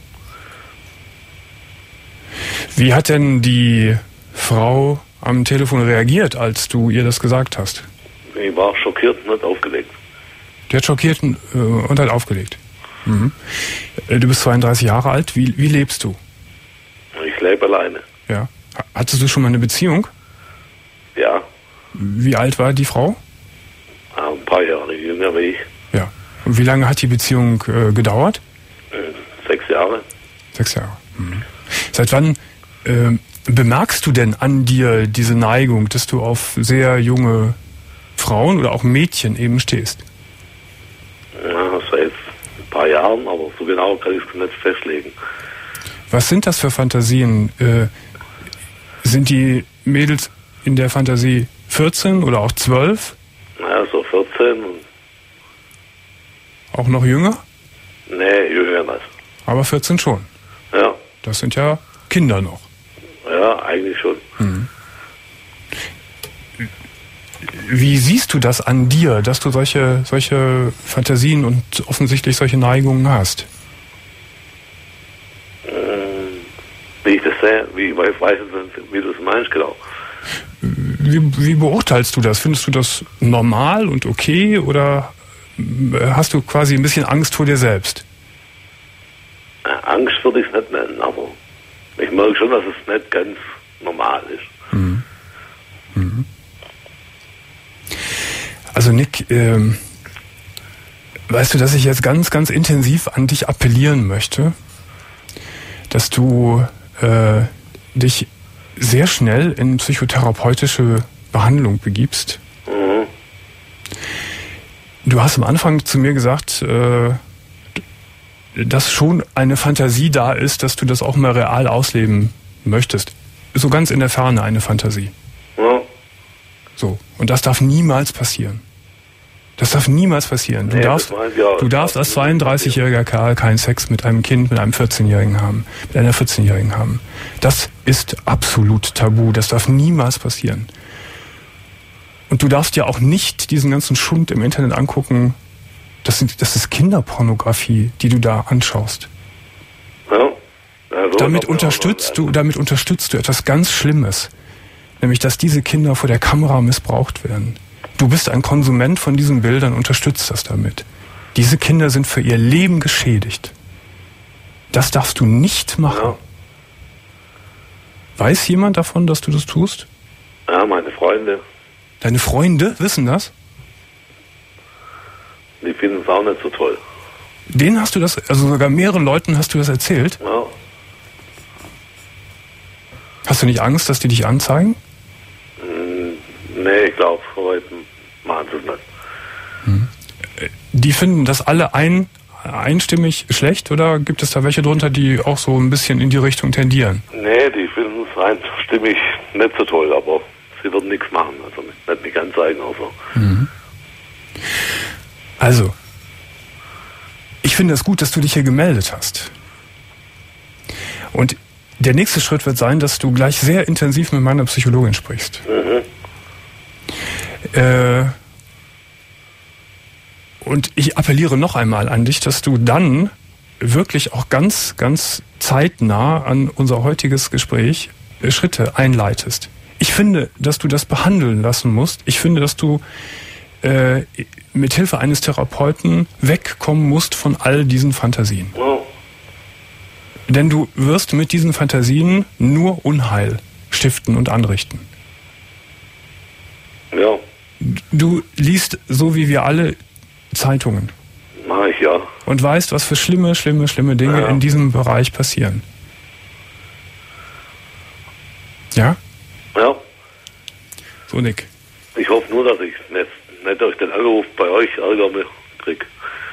Wie hat denn die Frau am Telefon reagiert, als du ihr das gesagt hast? Ich war schockiert und hat aufgelegt. Die hat schockiert und, äh, und hat aufgelegt. Mhm. Du bist zweiunddreißig Jahre alt. Wie, wie lebst du? Ich lebe alleine. Ja. Hattest du schon mal eine Beziehung? Ja. Wie alt war die Frau? Ein paar Jahre jünger wie ich. Ja. Und wie lange hat die Beziehung äh, gedauert? Äh, sechs Jahre. Sechs Jahre. Mhm. Seit wann äh, bemerkst du denn an dir diese Neigung, dass du auf sehr junge Frauen oder auch Mädchen eben stehst? Ja, seit ein paar Jahren, aber so genau kann ich es nicht festlegen. Was sind das für Fantasien? Äh, sind die Mädels in der Fantasie vierzehn oder auch zwölf? Ja, so vierzehn. Auch noch jünger? Nee, jünger nicht. Aber vierzehn schon? Ja. Das sind ja Kinder noch. Ja, eigentlich schon. Hm. Wie siehst du das an dir, dass du solche, solche Fantasien und offensichtlich solche Neigungen hast? Wie ich das sehe, wie, ich weiß nicht, wie du es meinst, genau. Wie, wie beurteilst du das? Findest du das normal und okay oder hast du quasi ein bisschen Angst vor dir selbst? Angst würde ich es nicht nennen, aber ich merke schon, dass es nicht ganz normal ist. Mhm. Mhm. Also Nick, ähm, weißt du, dass ich jetzt ganz, ganz intensiv an dich appellieren möchte, dass du äh, dich sehr schnell in psychotherapeutische Behandlung begibst. Mhm. Du hast am Anfang zu mir gesagt, äh, dass schon eine Fantasie da ist, dass du das auch mal real ausleben möchtest. So ganz in der Ferne eine Fantasie. Ja. So. Und das darf niemals passieren. Das darf niemals passieren. Du Nee, darfst, das meint, ja, du darfst als zweiunddreißigjähriger Kerl keinen Sex mit einem Kind, mit einem vierzehnjährigen haben, mit einer vierzehnjährigen haben. Das ist absolut tabu. Das darf niemals passieren. Und du darfst ja auch nicht diesen ganzen Schund im Internet angucken. Das sind, das ist Kinderpornografie, die du da anschaust. Ja. Ja, so Damit ist auch unterstützt noch- du, damit unterstützt du etwas ganz Schlimmes. Nämlich, dass diese Kinder vor der Kamera missbraucht werden. Du bist ein Konsument von diesen Bildern, unterstützt das damit. Diese Kinder sind für ihr Leben geschädigt. Das darfst du nicht machen. Ja. Weiß jemand davon, dass du das tust? Ja, meine Freunde, Deine Freunde wissen das? die finden es auch nicht so toll. Denen hast du das, also sogar mehreren Leuten hast du das erzählt? Ja. Hast du nicht Angst, dass die dich anzeigen? Nee, ich glaube, heute machen sie es nicht. Die finden das alle ein, einstimmig schlecht oder gibt es da welche drunter, die auch so ein bisschen in die Richtung tendieren? Nee, die finden es einstimmig nicht so toll, aber sie würden nichts machen, also nicht, nicht mich anzeigen oder so. Also, ich finde es gut, dass du dich hier gemeldet hast. Und der nächste Schritt wird sein, dass du gleich sehr intensiv mit meiner Psychologin sprichst. Mhm. Äh, und ich appelliere noch einmal an dich, dass du dann wirklich auch ganz, ganz zeitnah an unser heutiges Gespräch äh, Schritte einleitest. Ich finde, dass du das behandeln lassen musst. Ich finde, dass du äh, mit Hilfe eines Therapeuten wegkommen musst von all diesen Fantasien. Ja. Denn du wirst mit diesen Fantasien nur Unheil stiften und anrichten. Ja, Du liest, so wie wir alle, Zeitungen mache ich ja. und weißt, was für schlimme, schlimme, schlimme Dinge Ja. in diesem Bereich passieren. Ja? Ja, So, Nick. ich hoffe nur, dass ich nicht, nicht durch den Anruf bei euch Ärger mehr krieg.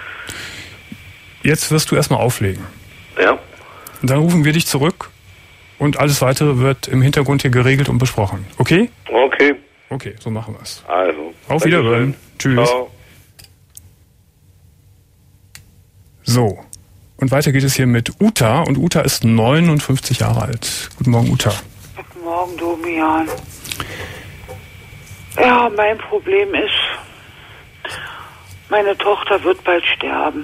Jetzt wirst du erstmal auflegen. Ja, Und dann rufen wir dich zurück und alles Weitere wird im Hintergrund hier geregelt und besprochen. Okay? okay, Okay, so machen wir es. also. Auf Wiederhören. Tschüss. Ciao. So. Und weiter geht es hier mit Uta. Und Uta ist neunundfünfzig Jahre alt. Guten Morgen, Uta. Guten Morgen, Domian. Ja, mein Problem ist, meine Tochter wird bald sterben.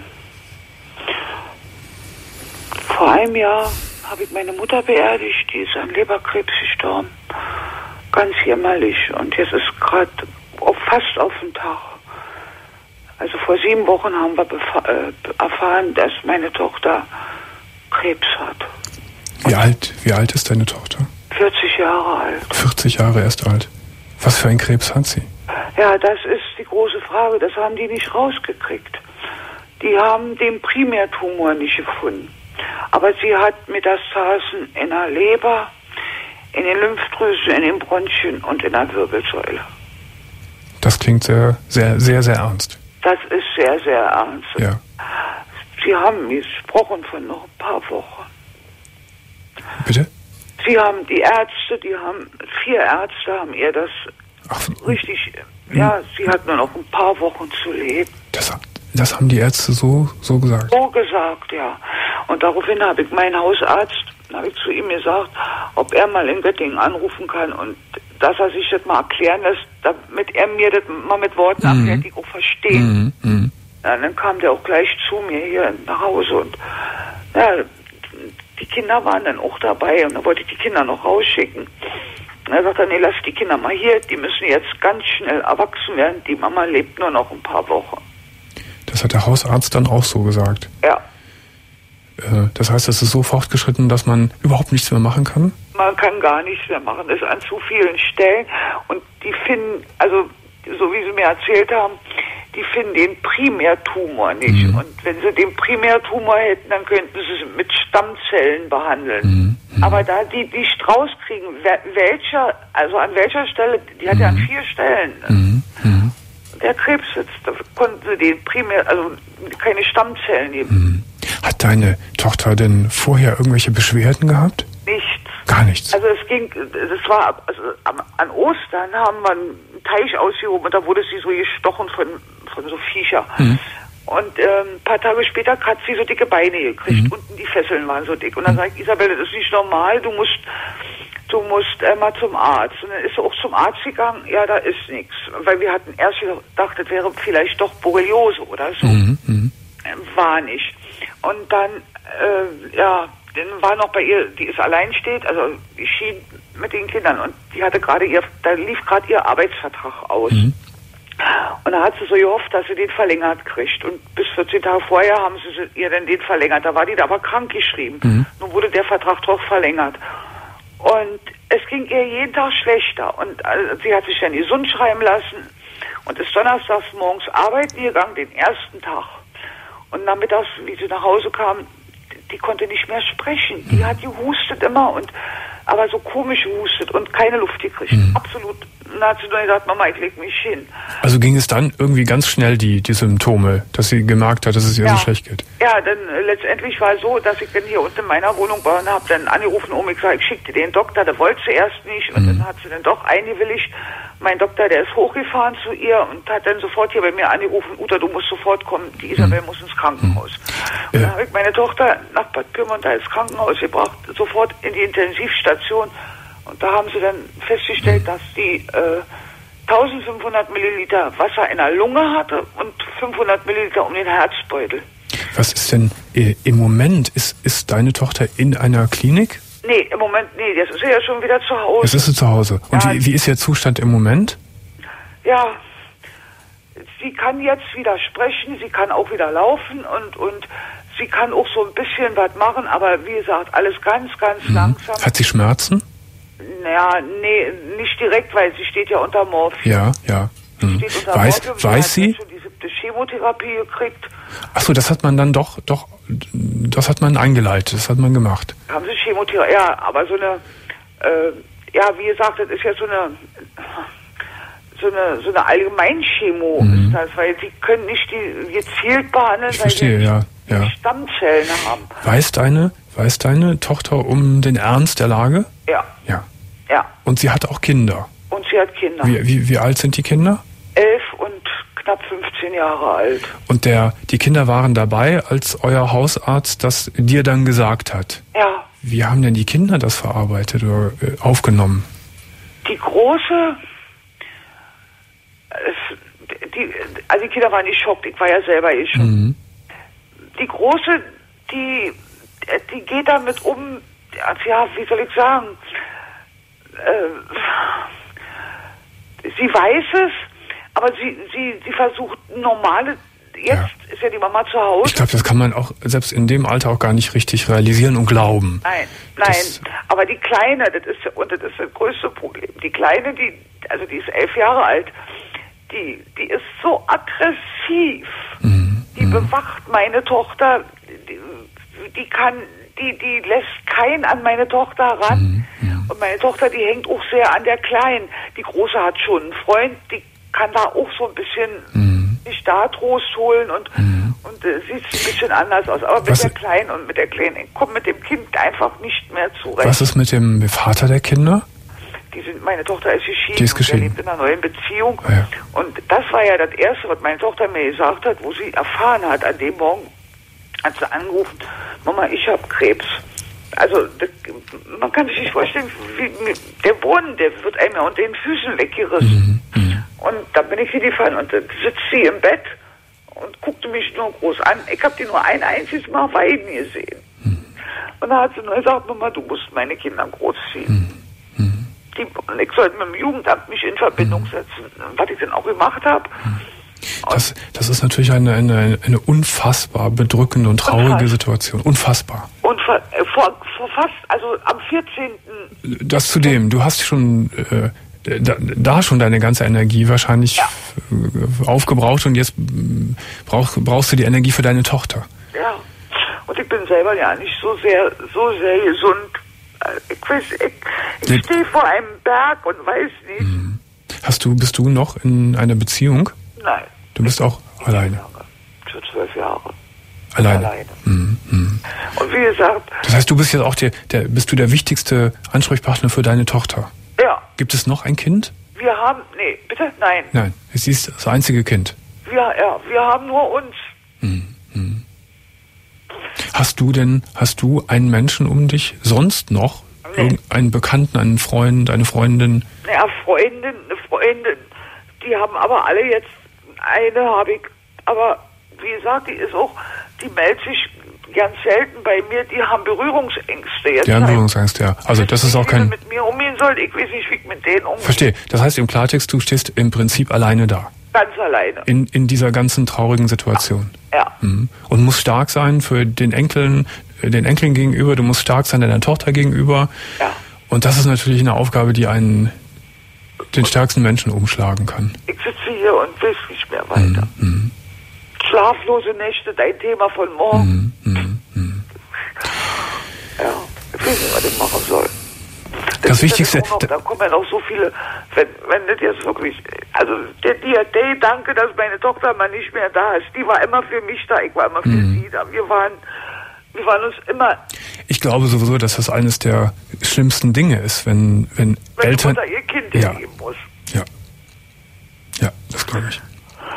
Vor einem Jahr habe ich meine Mutter beerdigt, die ist an Leberkrebs gestorben. Ganz jämmerlich. Und jetzt ist gerade fast auf den Tag. Also vor sieben Wochen haben wir befa- äh, erfahren, dass meine Tochter Krebs hat. Wie alt, wie alt ist deine Tochter? vierzig Jahre alt. vierzig Jahre erst alt. Was für einen Krebs hat sie? Ja, das ist die große Frage. Das haben die nicht rausgekriegt. Die haben den Primärtumor nicht gefunden. Aber sie hat Metastasen in der Leber, in den Lymphdrüsen, in den Bronchien und in der Wirbelsäule. Das klingt sehr, sehr, sehr, sehr ernst. Das ist sehr, sehr ernst. Ja. Sie haben gesprochen von noch ein paar Wochen. Bitte? Sie haben die Ärzte, die haben, vier Ärzte haben ihr das Ach, richtig, ja, sie hat nur noch ein paar Wochen zu leben. das, das haben die Ärzte so, so gesagt. So gesagt, ja. Und daraufhin habe ich meinen Hausarzt, habe ich zu ihm gesagt, ob er mal in Göttingen anrufen kann und dass er sich das mal erklären lässt, damit er mir das mal mit Worten Mhm. erklärt, die ich auch verstehe. Mhm, mhm. Ja, dann kam der auch gleich zu mir hier nach Hause und ja, die Kinder waren dann auch dabei und dann wollte ich die Kinder noch rausschicken. Und er sagte, nee, lass die Kinder mal hier, die müssen jetzt ganz schnell erwachsen werden, die Mama lebt nur noch ein paar Wochen. Das hat der Hausarzt dann auch so gesagt? Ja. Äh, das heißt, es ist so fortgeschritten, dass man überhaupt nichts mehr machen kann? Man kann gar nichts mehr machen. Das ist an zu vielen Stellen. Und die finden, also so wie Sie mir erzählt haben, die finden den Primärtumor nicht. Mhm. Und wenn sie den Primärtumor hätten, dann könnten sie es mit Stammzellen behandeln. Mhm. Aber da die die Strauß kriegen, welcher, also an welcher Stelle, die hat mhm. ja an vier Stellen. Mhm. Mhm. Der Krebs sitzt, da konnten sie den primär, also keine Stammzellen nehmen. Mhm. Hat deine Tochter denn vorher irgendwelche Beschwerden gehabt? Nichts. Gar nichts? Also es ging, das war, also am, an Ostern haben wir einen Teich ausgehoben und da wurde sie so gestochen von, von so Viecher. Mhm. Und ähm, ein paar Tage später hat sie so dicke Beine gekriegt. Mhm. Unten die Fesseln waren so dick. Und dann mhm. sagt Isabelle, das ist nicht normal, du musst du musst äh, mal zum Arzt. Und dann ist sie auch zum Arzt gegangen, ja, da ist nichts. Weil wir hatten erst gedacht, das wäre vielleicht doch Borreliose oder so. Mhm. Mhm. War nicht. Und dann, äh, ja, dann war noch bei ihr, die ist alleinstehend, also die schien mit den Kindern und die hatte gerade ihr, da lief gerade ihr Arbeitsvertrag aus. Mhm. Und da hat sie so gehofft, dass sie den verlängert kriegt. Und bis vierzehn Tage vorher haben sie ihr dann den verlängert. Da war die da aber krank geschrieben. Mhm. Nun wurde der Vertrag doch verlängert. Und es ging ihr jeden Tag schlechter. Und also, sie hat sich dann gesund schreiben lassen und ist donnerstags morgens arbeiten gegangen, den ersten Tag. Und nachmittags, wie sie nach Hause kam, die konnte nicht mehr sprechen. Die hat gehustet immer und aber so komisch gehustet und keine Luft gekriegt. Mhm. Absolut. Und dann hat sie nur gesagt, Mama, ich leg mich hin. Also ging es dann irgendwie ganz schnell, die, die Symptome, dass sie gemerkt hat, dass es ihr ja. so schlecht geht? Ja, denn äh, letztendlich war es so, dass ich dann hier unten in meiner Wohnung war und habe dann angerufen, um ich gesagt, ich schickte den Doktor, der wollte sie erst nicht. Und mhm. dann hat sie dann doch eingewilligt. Mein Doktor, der ist hochgefahren zu ihr und hat dann sofort hier bei mir angerufen, Uta, du musst sofort kommen, die Isabel mhm. muss ins Krankenhaus. Mhm. Und dann habe ich meine Tochter nach Bad Pyrmont ins Krankenhaus gebracht, sofort in die Intensivstation. Und da haben sie dann festgestellt, mhm. dass die äh, eintausendfünfhundert Milliliter Wasser in der Lunge hatte und fünfhundert Milliliter um den Herzbeutel. Was ist denn äh, im Moment, ist, ist deine Tochter in einer Klinik? Nee, im Moment, nee, jetzt ist sie ja schon wieder zu Hause. Jetzt ist sie zu Hause. Und ja, wie, wie ist ihr Zustand im Moment? Ja, sie kann jetzt wieder sprechen, sie kann auch wieder laufen und, und sie kann auch so ein bisschen was machen, aber wie gesagt, alles ganz, ganz mhm. langsam. Hat sie Schmerzen? Naja, nee, nicht direkt, weil sie steht ja unter Morphium. Ja, ja. Mhm. Sie steht unter weiß Morphium, weiß sie? sie? Hat schon die siebte Chemotherapie gekriegt. Ach so, das hat man dann doch, doch, das hat man eingeleitet, das hat man gemacht. Haben sie Chemotherapie, ja, aber so eine, äh, ja, wie gesagt, das ist ja so eine, so eine, so eine Allgemeinchemo mhm. ist das, weil sie können nicht die gezielt behandeln, ich weil verstehe, sie ja, ja. ja. Stammzellen haben. Weiß deine, weiß deine Tochter um den Ernst der Lage? Ja. Ja. Ja. Und sie hat auch Kinder? Und sie hat Kinder. Wie, wie, wie alt sind die Kinder? Elf und knapp fünfzehn Jahre alt. Und der, die Kinder waren dabei, als euer Hausarzt das dir dann gesagt hat? Ja. Wie haben denn die Kinder das verarbeitet oder äh, aufgenommen? Die große, es, die, also die Kinder waren nicht schockt, ich war ja selber eh schon. Mhm. Die große, die, die geht damit um, ja, wie soll ich sagen, äh, sie weiß es, aber sie, sie, sie versucht normale, jetzt ja. ist ja die Mama zu Hause. Ich glaube, das kann man auch selbst in dem Alter auch gar nicht richtig realisieren und glauben. Nein, nein, das, aber die Kleine, das ist, und das ist das größte Problem, die Kleine, die, also die ist elf Jahre alt, die, die ist so aggressiv, mhm. die mhm. bewacht meine Tochter, die, die kann, die, die lässt keinen an meine Tochter ran. Mhm. Ja. Und meine Tochter, die hängt auch sehr an der Kleinen. Die Große hat schon einen Freund, die kann da auch so ein bisschen mhm. sich da Trost holen und, mhm. und äh, sieht ein bisschen anders aus. Aber mit Was der Kleinen und mit der Kleinen, ich komme mit dem Kind einfach nicht mehr zurecht. Was ist mit dem Vater der Kinder? Die sind, meine Tochter ist geschieden. Die ist geschieden. Und der lebt in einer neuen Beziehung. Ah, ja. Und das war ja das Erste, was meine Tochter mir gesagt hat, wo sie erfahren hat, an dem Morgen hat sie angerufen, Mama, ich habe Krebs. Also das, man kann sich nicht vorstellen, wie, der Boden, der wird einem ja unter den Füßen weggerissen. Mhm. Mhm. Und da bin ich hingefahren und dann sitzt sie im Bett und guckte mich nur groß an. Ich habe die nur ein einziges Mal weinen gesehen. Mhm. Und da hat sie nur gesagt, Mama, du musst meine Kinder großziehen. Mhm. Die, und ich sollte mit dem Jugendamt mich in Verbindung setzen, was ich dann auch gemacht habe. Das, das ist natürlich eine, eine, eine unfassbar bedrückende und traurige Unfass. Situation. Unfassbar. Und vor, vor, vor fast, also am vierzehnten Das zudem, du hast schon äh, da, da schon deine ganze Energie wahrscheinlich ja. aufgebraucht und jetzt brauch, brauchst du die Energie für deine Tochter. Ja, und ich bin selber ja nicht so sehr, so sehr gesund. Ich weiß, ich, ich stehe vor einem Berg und weiß nicht. Hast du, bist du noch in einer Beziehung? Nein. Du bist auch ich alleine? Schon zwölf Jahre. Alleine? Alleine. Mhm. Mhm. Und wie gesagt... Das heißt, du bist jetzt auch der, der, bist du der wichtigste Ansprechpartner für deine Tochter? Ja. Gibt es noch ein Kind? Wir haben... Nee, bitte? Nein. Nein, sie ist das einzige Kind. Wir, ja, wir haben nur uns. Mhm. Mhm. Hast du denn, hast du einen Menschen um dich sonst noch? Nee. Irgendeinen Bekannten, einen Freund, eine Freundin? Naja, Freundin, eine Freundin. Die haben aber alle jetzt, eine habe ich, aber wie gesagt, die ist auch, die meldet sich ganz selten bei mir, die haben Berührungsängste. Jetzt die haben Berührungsängste, ja. Also das ist auch kein... mit mir umgehen soll, ich weiß nicht, wie ich mit denen umgehe. Verstehe. Das heißt im Klartext, du stehst im Prinzip alleine da. Ganz alleine. In, in dieser ganzen traurigen Situation. Ja. Mhm. Und musst stark sein für den Enkeln, den Enkeln gegenüber, du musst stark sein deiner Tochter gegenüber. Ja. Und das ist natürlich eine Aufgabe, die einen den stärksten Menschen umschlagen kann. Ich sitze hier und weiß nicht mehr weiter. Mhm. Schlaflose Nächte, dein Thema von morgen. Mhm. Mhm. Ja, ich weiß nicht, was ich machen soll. Das, das Wichtigste... Noch, da kommen ja noch so viele, wenn, wenn das jetzt wirklich... Also der, der, der Danke, dass meine Tochter mal nicht mehr da ist. Die war immer für mich da, ich war immer für mhm. sie da. Wir waren... Wir waren uns immer... Ich glaube sowieso, dass das eines der schlimmsten Dinge ist, wenn, wenn, wenn Eltern... Wenn die Mutter ihr Kind ja. hingeben muss. Ja. Ja, das glaube ich.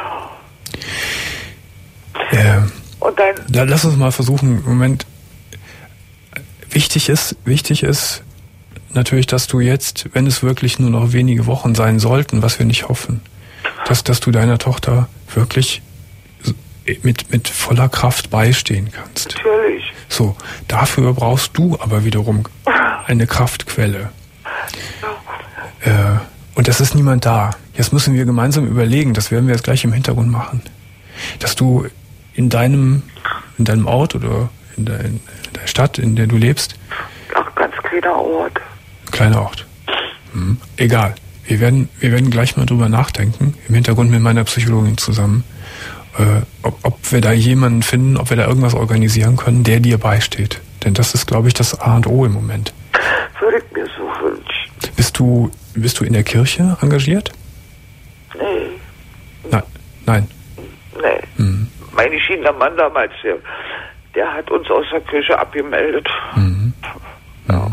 Äh, Und dann... Da lass uns mal versuchen, im Moment... Wichtig ist, wichtig ist natürlich, dass du jetzt, wenn es wirklich nur noch wenige Wochen sein sollten, was wir nicht hoffen, dass, dass du deiner Tochter wirklich mit, mit voller Kraft beistehen kannst. Natürlich. So, dafür brauchst du aber wiederum eine Kraftquelle. Äh, und es ist niemand da. Jetzt müssen wir gemeinsam überlegen, das werden wir jetzt gleich im Hintergrund machen, dass du in deinem, in deinem Ort oder in der, in der Stadt, in der du lebst. Ach, ganz kleiner Ort. Kleiner Ort. Hm. Egal. Wir werden, wir werden gleich mal drüber nachdenken, im Hintergrund mit meiner Psychologin zusammen, äh, ob, ob wir da jemanden finden, ob wir da irgendwas organisieren können, der dir beisteht. Denn das ist, glaube ich, das A und O im Moment. Würde ich mir so wünschen. Bist du, bist du in der Kirche engagiert? Nee. Nein. Nein. Nee. Mhm. Mein geschiedener Mann damals, der, der hat uns aus der Kirche abgemeldet. Mhm. Ja.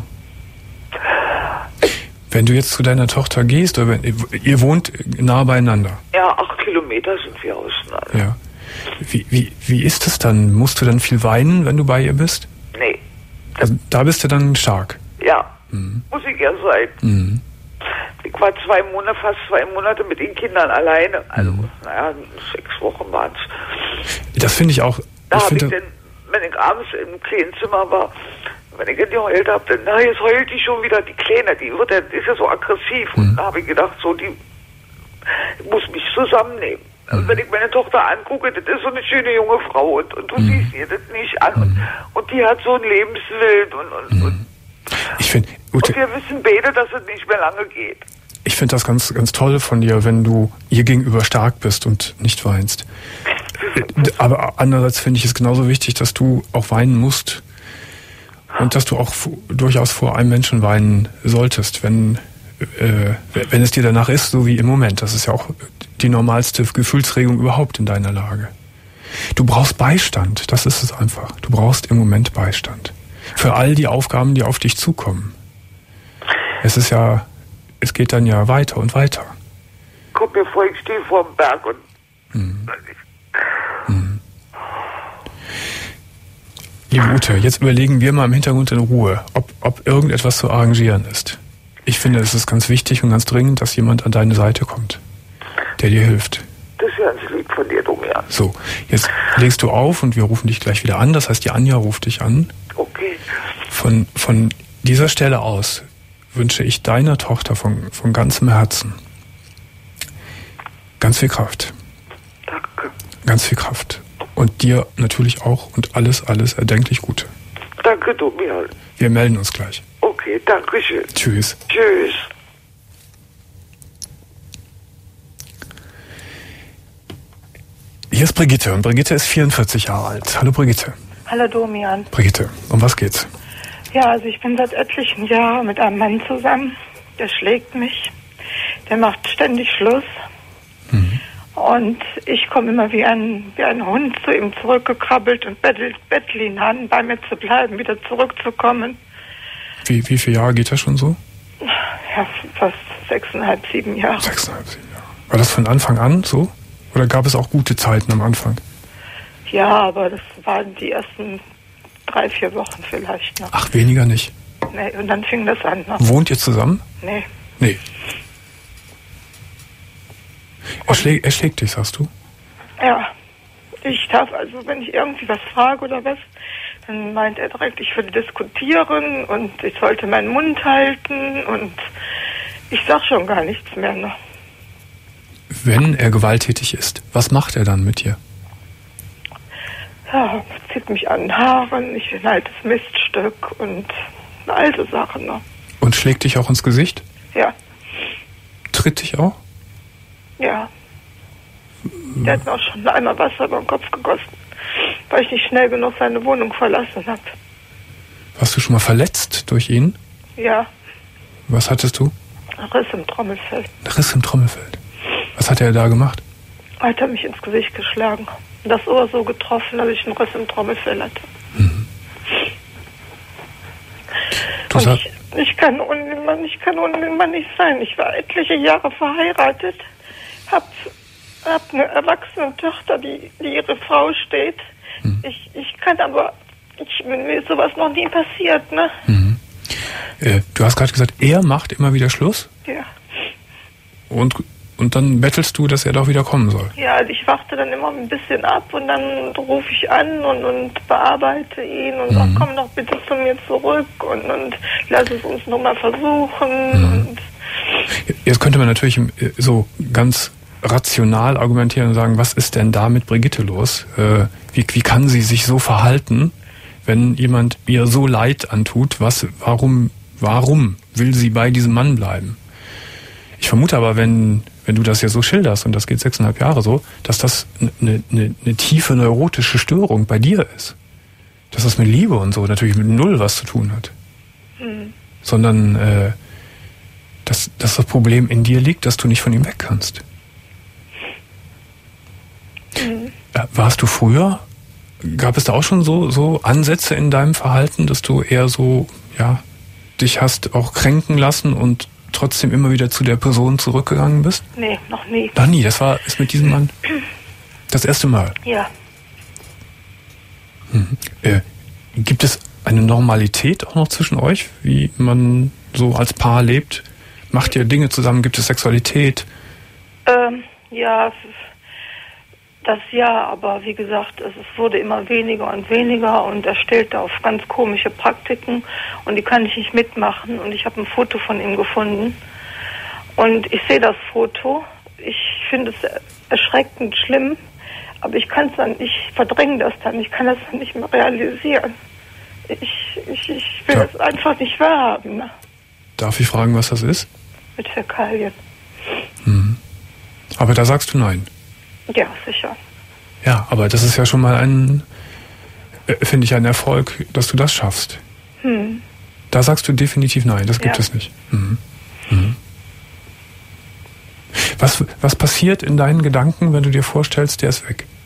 Wenn du jetzt zu deiner Tochter gehst, oder wenn, ihr wohnt nah beieinander. Ja, acht Kilometer sind wir auseinander. Ja. Wie, wie, wie ist es dann? Musst du dann viel weinen, wenn du bei ihr bist? Nee. Also, da bist du dann stark? Ja, mhm. muss ich ja sein. Mhm. Ich war zwei Monate, fast zwei Monate mit den Kindern alleine. Also, mhm. naja, sechs Wochen waren es. Das finde ich auch... Da habe ich finde, dann, wenn ich abends im kleinen Zimmer war, wenn ich geheult habe, dann, na, jetzt heult die schon wieder, die Kleine, die wird ja, die ist ja so aggressiv. Mhm. Und da habe ich gedacht, so, die ich muss mich zusammennehmen. Mhm. Und wenn ich meine Tochter angucke, das ist so eine schöne junge Frau und, und du mhm. siehst ihr das nicht an. Und, mhm. und die hat so einen Lebenswillen und, und, mhm. und, ich find, und wir wissen beide, dass es nicht mehr lange geht. Ich finde das ganz, ganz toll von dir, wenn du ihr gegenüber stark bist und nicht weinst. Aber andererseits finde ich es genauso wichtig, dass du auch weinen musst und dass du auch durchaus vor einem Menschen weinen solltest, wenn, äh, wenn es dir danach ist, so wie im Moment. Das ist ja auch die normalste Gefühlsregung überhaupt in deiner Lage. Du brauchst Beistand, das ist es einfach. Du brauchst im Moment Beistand. Für all die Aufgaben, die auf dich zukommen. Es ist ja, es geht dann ja weiter und weiter. Guck mir vor, ich stehe vor dem Berg und... Hm. Hm. Liebe Ute, jetzt überlegen wir mal im Hintergrund in Ruhe, ob, ob irgendetwas zu arrangieren ist. Ich finde, es ist ganz wichtig und ganz dringend, dass jemand an deine Seite kommt, der dir hilft. Das ist ja ganz lieb von dir, Domian. So, jetzt legst du auf und wir rufen dich gleich wieder an. Das heißt, die Anja ruft dich an. Okay. Von, von dieser Stelle aus wünsche ich deiner Tochter von, von ganzem Herzen ganz viel Kraft. Ganz viel Kraft. Und dir natürlich auch und alles, alles erdenklich Gute. Danke, Domian. Wir melden uns gleich. Okay, danke schön. Tschüss. Tschüss. Hier ist Brigitte und Brigitte ist vierundvierzig Jahre alt. Hallo Brigitte. Hallo Domian. Brigitte, um was geht's? Ja, also ich bin seit etlichen Jahren mit einem Mann zusammen. Der schlägt mich. Der macht ständig Schluss. Mhm. Und ich komme immer wie ein, wie ein Hund zu ihm zurückgekrabbelt und bettelt, bettel ihn an, bei mir zu bleiben, wieder zurückzukommen. Wie, wie viele Jahre geht das schon so? Ja, fast sechseinhalb, sieben Jahre. Sechseinhalb, sieben Jahre. War das von Anfang an so? Oder gab es auch gute Zeiten am Anfang? Ja, aber das waren die ersten drei, vier Wochen vielleicht noch. Ach, weniger nicht? Nee, und dann fing das an. Ne? Wohnt ihr zusammen? Nee. Nee. Er, schläg, er schlägt dich, sagst du? Ja. Ich darf also, wenn ich irgendwie was frage oder was, dann meint er direkt, ich würde diskutieren und ich sollte meinen Mund halten und ich sag schon gar nichts mehr. Ne? Wenn er gewalttätig ist, was macht er dann mit dir? Ja, zieht mich an den Haaren, ich bin ein altes Miststück und eine alte Sache. Ne? Und schlägt dich auch ins Gesicht? Ja. Tritt dich auch? Ja. Der hat mir auch schon einmal Wasser über den Kopf gegossen, weil ich nicht schnell genug seine Wohnung verlassen habe. Warst du schon mal verletzt durch ihn? Ja. Was hattest du? Ein Riss im Trommelfell. Ein Riss im Trommelfell. Was hat er da gemacht? Hat er mich ins Gesicht geschlagen. Das Ohr so getroffen, dass ich einen Riss im Trommelfell hatte. Mhm. Du Und ich, ich kann ohne den Mann, ich kann ohne den Mann nicht sein. Ich war etliche Jahre verheiratet, hab, hab eine erwachsene Tochter, die, die ihre Frau steht. Mhm. Ich, ich kann aber, ich, mir ist sowas noch nie passiert, ne? Mhm. Äh, du hast gerade gesagt, er macht immer wieder Schluss? Ja. Und, und dann bettelst du, dass er doch wieder kommen soll? Ja, also ich warte dann immer ein bisschen ab und dann rufe ich an und, und bearbeite ihn und mhm. sage, komm doch bitte zu mir zurück und, und lass es uns nochmal versuchen. Mhm. Und jetzt könnte man natürlich so ganz rational argumentieren und sagen, was ist denn da mit Brigitte los? Äh, wie, wie kann sie sich so verhalten, wenn jemand ihr so Leid antut? Was, warum, warum will sie bei diesem Mann bleiben? Ich vermute aber, wenn, wenn du das ja so schilderst, und das geht sechseinhalb Jahre so, dass das eine, eine, eine tiefe neurotische Störung bei dir ist. Dass das mit Liebe und so natürlich mit Null was zu tun hat. Mhm. Sondern, äh, dass, dass das Problem in dir liegt, dass du nicht von ihm weg kannst. Mhm. Äh, warst du früher, gab es da auch schon so, so Ansätze in deinem Verhalten, dass du eher so, ja, dich hast auch kränken lassen und trotzdem immer wieder zu der Person zurückgegangen bist? Nee, noch nie. Noch nie, das war ist mit diesem Mann das erste Mal? Ja. Mhm. Äh, gibt es eine Normalität auch noch zwischen euch, wie man so als Paar lebt? Macht ihr Dinge zusammen? Gibt es Sexualität? Ähm, ja, das ja, aber wie gesagt, es wurde immer weniger und weniger und er stellte auf ganz komische Praktiken und die kann ich nicht mitmachen und ich habe ein Foto von ihm gefunden und ich sehe das Foto, ich finde es erschreckend schlimm, aber ich kann es dann, ich verdränge das dann, ich kann das dann nicht mehr realisieren. Ich, ich, ich will ja. das einfach nicht wahrhaben. Ne? Darf ich fragen, was das ist? Mit Fäkalien. Mhm. Aber da sagst du nein. Ja, sicher. Ja, aber das ist ja schon mal ein, äh, finde ich, ein Erfolg, dass du das schaffst. Hm. Da sagst du definitiv nein, das gibt ja. es nicht. Mhm. Mhm. Was, was passiert in deinen Gedanken, wenn du dir vorstellst, der ist weg?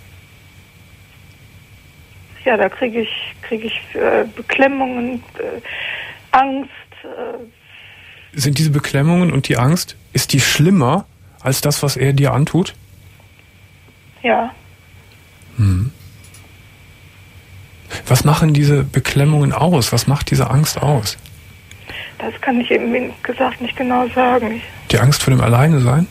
Ja, da kriege ich, krieg ich äh, Beklemmungen, äh, Angst. Äh. Sind diese Beklemmungen und die Angst, ist die schlimmer als das, was er dir antut? Ja. Hm. Was machen diese Beklemmungen aus? Was macht diese Angst aus? Das kann ich eben, wie gesagt, nicht genau sagen. Die Angst vor dem Alleinesein?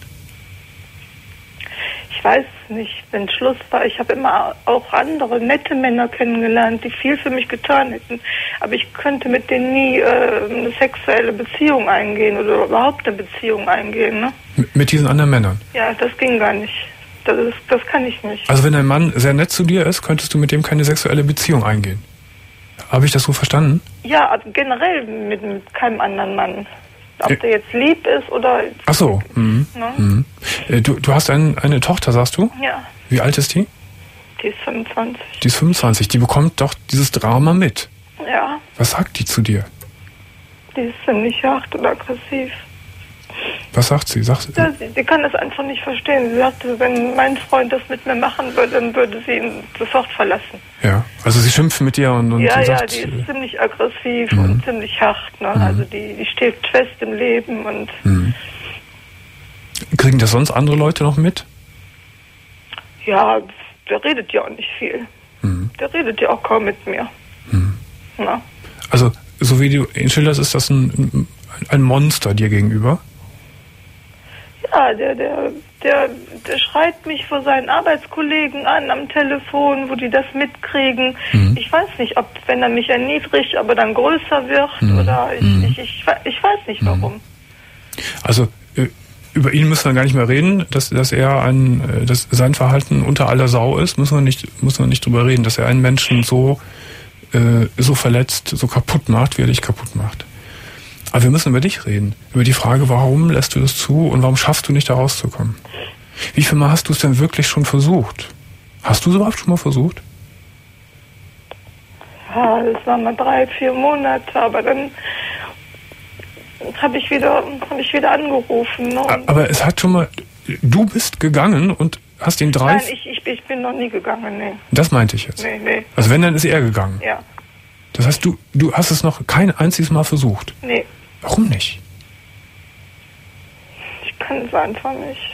Ich weiß es nicht, wenn Schluss war. Ich habe immer auch andere nette Männer kennengelernt, die viel für mich getan hätten. Aber ich könnte mit denen nie äh, eine sexuelle Beziehung eingehen oder überhaupt eine Beziehung eingehen. Ne? M- mit diesen anderen Männern? Ja, das ging gar nicht. Das, ist, das kann ich nicht. Also wenn dein Mann sehr nett zu dir ist, könntest du mit dem keine sexuelle Beziehung eingehen. Habe ich das so verstanden? Ja, also generell mit, mit keinem anderen Mann. Ob Ja. der jetzt lieb ist oder... Ach so. Mhm. Ne? Mhm. Äh, Du, du hast ein, eine Tochter, sagst du? Ja, Wie alt ist die? die ist fünfundzwanzig. Die ist fünfundzwanzig. Die bekommt doch dieses Drama mit. Ja, Was sagt die zu dir? die ist ziemlich hart und aggressiv. Was sagt sie? Sagt, Ja, sie, sie kann das einfach nicht verstehen. Sie sagte, wenn mein Freund das mit mir machen würde, dann würde sie ihn sofort verlassen. ja. Also sie schimpft mit dir und, und ja, ja, sagt... die äh, ist ziemlich aggressiv Mhm. und ziemlich hart. Ne? Mhm. Also die, die steht fest im Leben und Mhm. Kriegen das sonst andere Leute noch mit? ja, der redet ja auch nicht viel. Mhm. Der redet ja auch kaum mit mir. Mhm. Na? Also, so wie du ihn schilderst, ist das ein, ein Monster dir gegenüber? Ja, der, der, der, der schreit mich vor seinen Arbeitskollegen an am Telefon, wo die das mitkriegen. Mhm. Ich weiß nicht, ob, wenn er mich erniedrigt, aber dann größer wird Mhm. oder ich, Mhm. ich, ich, ich weiß nicht warum. Also, äh, über ihn müssen wir gar nicht mehr reden, dass, dass er ein, äh, dass sein Verhalten unter aller Sau ist, müssen wir nicht, müssen wir nicht drüber reden, dass er einen Menschen so, äh, so verletzt, so kaputt macht, wie er dich kaputt macht. Aber wir müssen über dich reden. Über die Frage, warum lässt du das zu und warum schaffst du nicht da rauszukommen? Wie viel Mal hast du es denn wirklich schon versucht? Hast du es überhaupt schon mal versucht? Ja, das waren mal drei, vier Monate, aber dann habe ich wieder, habe ich wieder angerufen. Ne? Und Aber es hat schon mal, du bist gegangen und hast ihn drei... nein, ich, ich, ich bin noch nie gegangen, nee. Das meinte ich jetzt. Nee, nee, Also wenn, dann ist er gegangen. ja, Das heißt, du, du hast es noch kein einziges Mal versucht. nee. Warum nicht? Ich kann es einfach nicht.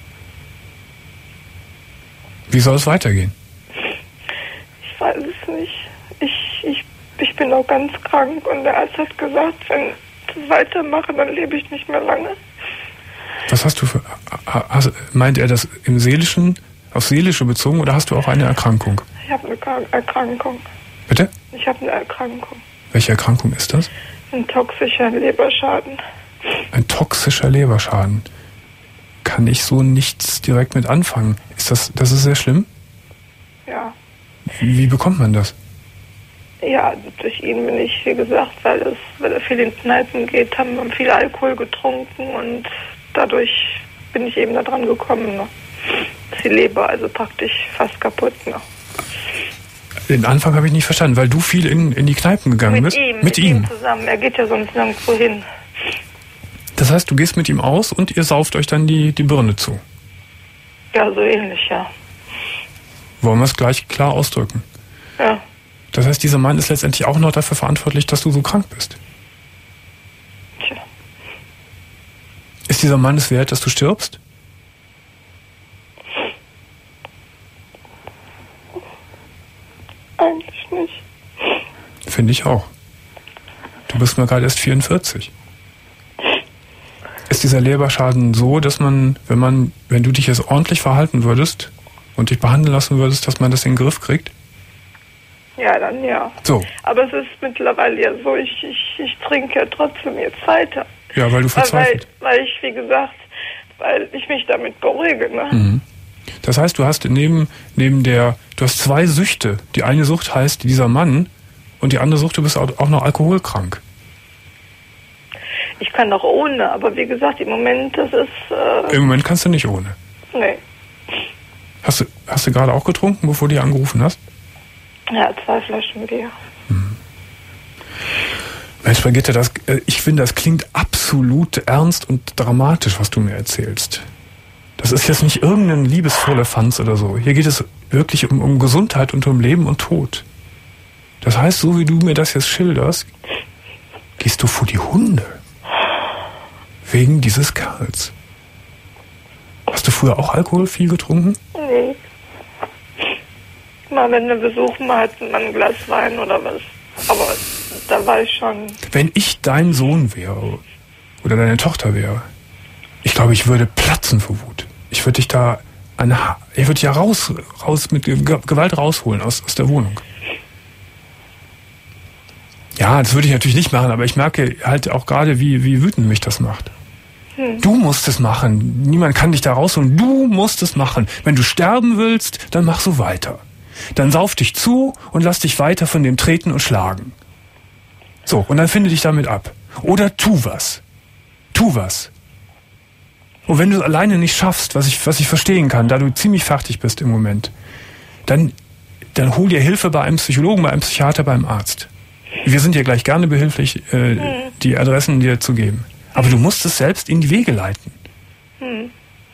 Wie soll es weitergehen? Ich weiß es nicht. Ich, ich, ich bin auch ganz krank und der Arzt hat gesagt, wenn ich weitermache, dann lebe ich nicht mehr lange. Was hast du für... Hast, meint er das im Seelischen, auf Seelische bezogen oder hast du auch eine Erkrankung? Ich habe eine Krank- Erkrankung. Bitte? Ich habe eine Erkrankung. Welche Erkrankung ist das? Ein toxischer Leberschaden. Ein toxischer Leberschaden. Kann ich so nichts direkt mit anfangen. Ist das, das ist sehr schlimm? Ja. Wie, wie bekommt man das? Ja, durch ihn bin ich, wie gesagt, weil, es, weil er viel in Kneipen geht, haben wir viel Alkohol getrunken und dadurch bin ich eben da dran gekommen. Ne? Ist die Leber also praktisch fast kaputt. Ne? Den Anfang habe ich nicht verstanden, weil du viel in, in die Kneipen gegangen Mit bist. ihm, Mit, mit ihm. ihm zusammen. Er geht ja sonst nirgendwo hin. Das heißt, du gehst mit ihm aus und ihr sauft euch dann die, die Birne zu. Ja, so ähnlich, ja. Wollen wir es gleich klar ausdrücken? Ja, Das heißt, dieser Mann ist letztendlich auch noch dafür verantwortlich, dass du so krank bist. tja. Ist dieser Mann es wert, dass du stirbst? Eigentlich nicht. Finde ich auch. Du bist mal gerade erst vierundvierzig. Ist dieser Leberschaden so, dass man, wenn man, wenn du dich jetzt ordentlich verhalten würdest und dich behandeln lassen würdest, dass man das in den Griff kriegt? Ja, dann ja. So. Aber es ist mittlerweile ja so, ich, ich, ich trinke ja trotzdem jetzt weiter. Ja, weil du Weil, verzweifelt. weil ich, wie gesagt, weil ich mich damit beruhige. Ne? Mhm. Das heißt, du hast neben, neben der, du hast zwei Süchte. Die eine Sucht heißt dieser Mann und die andere Sucht, du bist auch noch alkoholkrank. Ich kann auch ohne, aber wie gesagt, im Moment, das ist, äh, Im Moment kannst du nicht ohne. nee. Hast du, hast du gerade auch getrunken, bevor du hier angerufen hast? Ja, zwei Flaschen Bier. Mensch, Brigitte, das, äh, ich finde, das klingt absolut ernst und dramatisch, was du mir erzählst. Das ist jetzt nicht irgendein liebesvoller Fanz oder so. Hier geht es wirklich um, um Gesundheit und um Leben und Tod. Das heißt, so wie du mir das jetzt schilderst, gehst du vor die Hunde. Wegen dieses Kerls. Hast du früher auch Alkohol viel getrunken? Nee. Mal, wenn wir besuchen, mal hatten wir ein Glas Wein oder was. Aber da war ich schon, Wenn ich dein Sohn wäre oder deine Tochter wäre, ich glaube, ich würde platzen vor Wut. Ich würde dich da an, Ha- ich würde dich ja raus, raus mit Ge- Gewalt rausholen aus, aus der Wohnung. Ja, das würde ich natürlich nicht machen, aber ich merke halt auch gerade, wie, wie wütend mich das macht. Hm. Du musst es machen. Niemand kann dich da rausholen. Du musst es machen. Wenn du sterben willst, dann mach so weiter. Dann sauf dich zu und lass dich weiter von dem treten und schlagen. So, und dann finde dich damit ab. Oder tu was. Tu was. Und wenn du es alleine nicht schaffst, was ich, was ich verstehen kann, da du ziemlich fertig bist im Moment, dann, dann hol dir Hilfe bei einem Psychologen, bei einem Psychiater, beim Arzt. Wir sind dir gleich gerne behilflich, äh, hm. die Adressen dir zu geben. Aber du musst es selbst in die Wege leiten. Hm.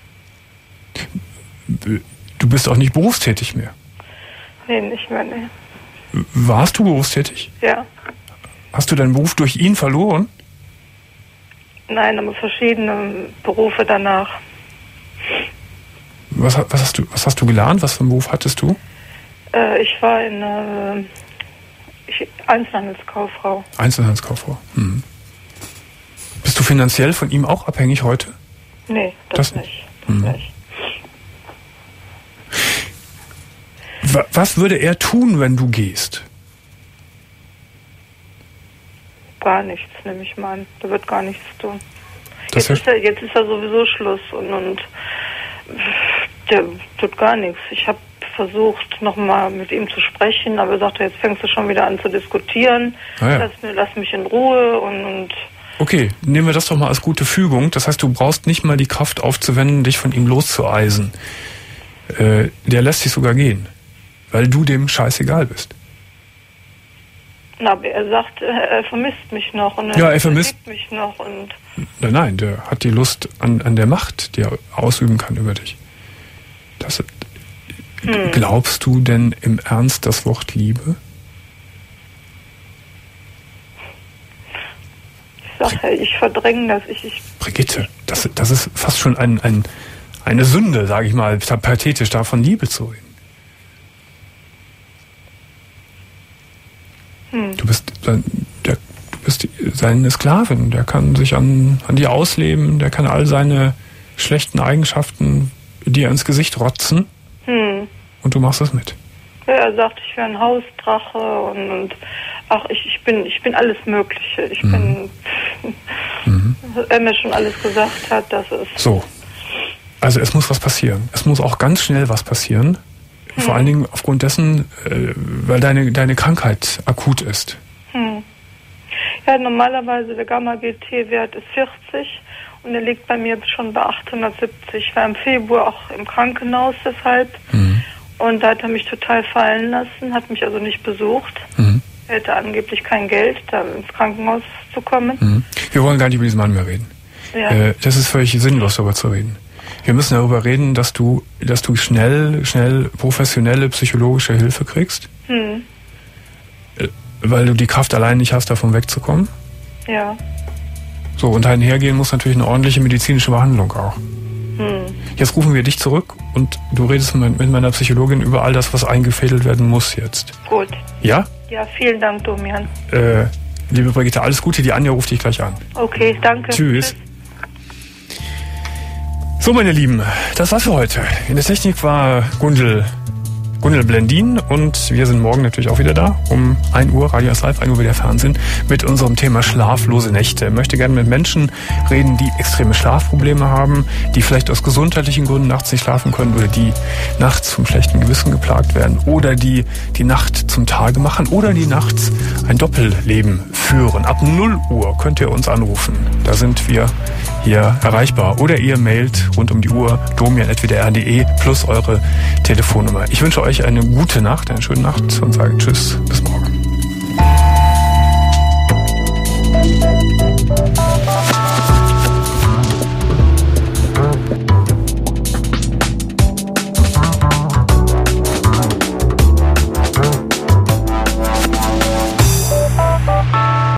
Du bist auch nicht berufstätig mehr. Nee, nicht mehr, nee. Warst du berufstätig? Ja. Hast du deinen Beruf durch ihn verloren? Nein, aber verschiedene Berufe danach. Was, was, hast, du, was hast du gelernt? Was für einen Beruf hattest du? Äh, ich war in äh, ich, Einzelhandelskauffrau. Einzelhandelskauffrau. Hm. Bist du finanziell von ihm auch abhängig heute? Nee, das, das nicht. Das hm. nicht. Was würde er tun, wenn du gehst? Gar nichts, nehme ich mal an. Der wird gar nichts tun. Das jetzt, ist er, jetzt ist er sowieso Schluss und, und der tut gar nichts. Ich habe versucht, nochmal mit ihm zu sprechen, aber er sagte, jetzt fängst du schon wieder an zu diskutieren. Ah ja. lass, lass mich in Ruhe und, und okay, nehmen wir das doch mal als gute Fügung. Das heißt, du brauchst nicht mal die Kraft aufzuwenden, dich von ihm loszueisen. Äh, der lässt dich sogar gehen, weil du dem scheißegal bist. Na, aber er sagt, er vermisst mich noch und er, ja, er vermisst mich noch und nein, nein, der hat die Lust an, an der Macht, die er ausüben kann über dich. Das, hm. Glaubst du denn im Ernst das Wort Liebe? Ich sag ja, ich verdränge das. Ich, ich Brigitte, das, das ist fast schon ein, ein, eine Sünde, sage ich mal, pathetisch, da von Liebe zu reden. Hm. Du bist sein, der, du bist seine Sklavin, der kann sich an, an dir ausleben, der kann all seine schlechten Eigenschaften dir ins Gesicht rotzen hm. und du machst das mit. Ja, er sagt, ich wäre ein Hausdrache und, und ach, ich, ich bin ich bin alles Mögliche. Ich mhm. bin, mhm. was er mir schon alles gesagt hat, das ist... So, also es muss was passieren. Es muss auch ganz schnell was passieren. Hm. Vor allen Dingen aufgrund dessen, äh, weil deine, deine Krankheit akut ist. Hm. Ja, normalerweise der Gamma-G T-Wert ist vierzig und er liegt bei mir schon bei achthundertsiebzig. Ich war im Februar auch im Krankenhaus deshalb. Hm. Und da hat er mich total fallen lassen, hat mich also nicht besucht. Hm. Er hätte angeblich kein Geld, da ins Krankenhaus zu kommen. Hm. Wir wollen gar nicht über diesen Mann mehr reden. Ja. Äh, das ist völlig sinnlos, darüber zu reden. Wir müssen darüber reden, dass du, dass du schnell, schnell professionelle psychologische Hilfe kriegst. Hm. Weil du die Kraft allein nicht hast, davon wegzukommen. Ja. So, und einhergehen muss natürlich eine ordentliche medizinische Behandlung auch. Hm. Jetzt rufen wir dich zurück und du redest mit meiner Psychologin über all das, was eingefädelt werden muss jetzt. Gut. Ja? Ja, vielen Dank, Domian. Äh, liebe Brigitte, alles Gute. Die Anja ruft dich gleich an. Okay, danke. Tschüss. Tschüss. So, meine Lieben, das war's für heute. In der Technik war Gundel, Gundel Blendin und wir sind morgen natürlich auch wieder da um ein Uhr, Radio ist live, ein Uhr wieder Fernsehen, mit unserem Thema schlaflose Nächte. Ich möchte gerne mit Menschen reden, die extreme Schlafprobleme haben, die vielleicht aus gesundheitlichen Gründen nachts nicht schlafen können oder die nachts vom schlechten Gewissen geplagt werden oder die die Nacht zum Tage machen oder die nachts ein Doppelleben führen. Ab null Uhr könnt ihr uns anrufen. Da sind wir hier erreichbar. Oder ihr mailt rund um die Uhr domian at w d r punkt d e plus eure Telefonnummer. Ich wünsche euch eine gute Nacht, eine schöne Nacht und sage Tschüss, bis morgen.